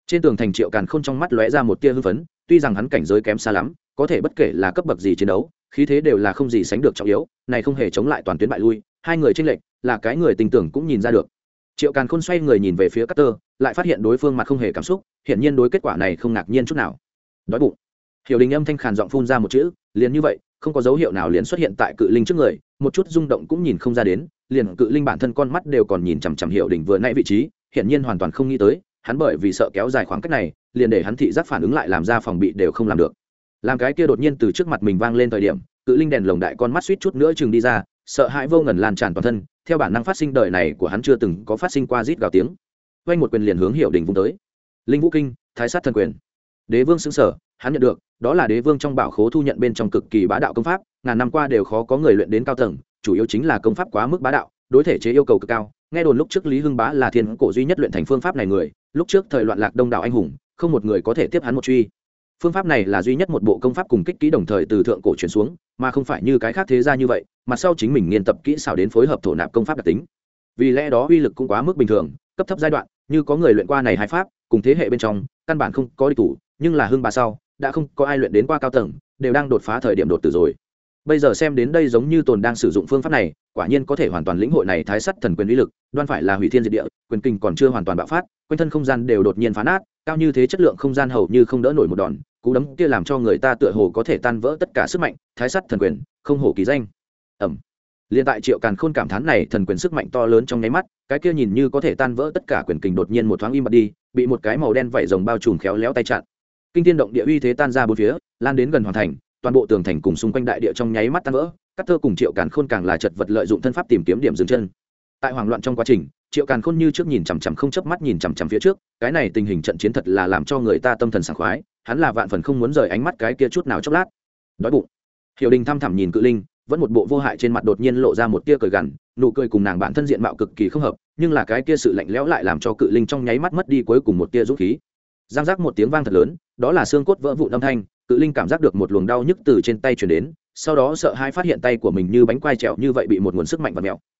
Trên tường thành Triệu Càn Khôn trong mắt lóe ra một tia hưng phấn, tuy rằng hắn cảnh giới kém xa lắm, có thể bất kể là cấp bậc gì chiến đấu, khí thế đều là không gì sánh được trọng yếu, này không hề chống lại toàn tuyến bại lui, hai người chênh lệch, là cái người tình tưởng cũng nhìn ra được. Triệu Càn Khôn xoay người nhìn về phía Carter, lại phát hiện đối phương mặt không hề cảm xúc, hiển nhiên đối kết quả này không ngạc nhiên chút nào. Đói bụng. Hiểu Đình âm thanh khàn giọng phun ra một chữ, liền như vậy, không có dấu hiệu nào liền xuất hiện tại cự linh trước người, một chút rung động cũng nhìn không ra đến, liền cự linh bản thân con mắt đều còn nhìn chằm chằm Hiểu Đình vừa nãy vị trí, hiển nhiên hoàn toàn không nghĩ tới, hắn bởi vì sợ kéo dài khoảng cách này, liền để hắn thị giác phản ứng lại làm ra phòng bị đều không làm được. Làm cái kia đột nhiên từ trước mặt mình vang lên thời điểm, cự linh đèn lồng đại con mắt suýt chút nữa chừng đi ra, sợ hãi vô ngần lan tràn toàn thân, theo bản năng phát sinh đời này của hắn chưa từng có phát sinh qua rít gào tiếng. Vang một quyền liền hướng Hiểu Đình vung tới. Linh Vũ Kinh, Thái Sát Thần Quyền. Đế Vương sững sờ, hắn nhận được, đó là Đế Vương trong bảo khố thu nhận bên trong cực kỳ bá đạo công pháp, ngàn năm qua đều khó có người luyện đến cao tầng, chủ yếu chính là công pháp quá mức bá đạo, đối thể chế yêu cầu cực cao. Nghe đồn lúc trước Lý Hưng Bá là thiên cổ duy nhất luyện thành phương pháp này người, lúc trước thời loạn lạc đông đảo anh hùng, không một người có thể tiếp hắn một truy. Phương pháp này là duy nhất một bộ công pháp cùng kích kỹ đồng thời từ thượng cổ truyền xuống, mà không phải như cái khác thế gia như vậy, mà sau chính mình nghiên tập kỹ xảo đến phối hợp thổ nạp công pháp đặc tính. Vì lẽ đó uy lực cũng quá mức bình thường, cấp thấp giai đoạn, như có người luyện qua này hai pháp, cùng thế hệ bên trong, căn bản không có địch thủ, nhưng là Hưng Bá sau, đã không có ai luyện đến qua cao tầng, đều đang đột phá thời điểm đột tử rồi. Bây giờ xem đến đây giống như Tồn đang sử dụng phương pháp này, quả nhiên có thể hoàn toàn lĩnh hội này Thái Sắt Thần Quyền uy lực, đoan phải là hủy thiên diệt địa, quyền kinh còn chưa hoàn toàn bạo phát, quanh thân không gian đều đột nhiên phá nát, cao như thế chất lượng không gian hầu như không đỡ nổi một đòn, cú đấm kia làm cho người ta tựa hồ có thể tan vỡ tất cả sức mạnh, Thái Sắt Thần Quyền, không hổ kỳ danh. Ầm. Liên tại Triệu Càn Khôn cảm thán này thần quyền sức mạnh to lớn trong nháy mắt, cái kia nhìn như có thể tan vỡ tất cả quyền kình đột nhiên một thoáng im bặt đi, bị một cái màu đen vảy rồng bao trùm khéo léo tay chặn. Kinh thiên động địa uy thế tan ra bốn phía, lan đến gần hoàn thành, toàn bộ tường thành cùng xung quanh đại địa trong nháy mắt tan vỡ. Cắt Thơ cùng Triệu Càn Khôn càng là chật vật lợi dụng thân pháp tìm kiếm điểm dừng chân. Tại hoảng loạn trong quá trình, Triệu Càn Khôn như trước nhìn chằm chằm không chớp mắt nhìn chằm chằm phía trước, cái này tình hình trận chiến thật là làm cho người ta tâm thần sảng khoái, hắn là vạn phần không muốn rời ánh mắt cái kia chút nào chốc lát. Đói bụng. Hiểu Đình thăm thẳm nhìn Cự Linh, vẫn một bộ vô hại trên mặt đột nhiên lộ ra một tia cười gằn, nụ cười cùng nàng bản thân diện mạo cực kỳ không hợp, nhưng là cái kia sự lạnh lẽo lại làm cho Cự Linh trong nháy mắt mất đi cuối cùng một tia dũng khí. Giang giác một tiếng vang thật lớn, đó là xương cốt vỡ vụn âm thanh, Cự Linh cảm giác được một luồng đau nhức từ trên tay truyền đến, sau đó sợ hai phát hiện tay của mình như bánh quai trèo như vậy bị một nguồn sức mạnh vặn mèo,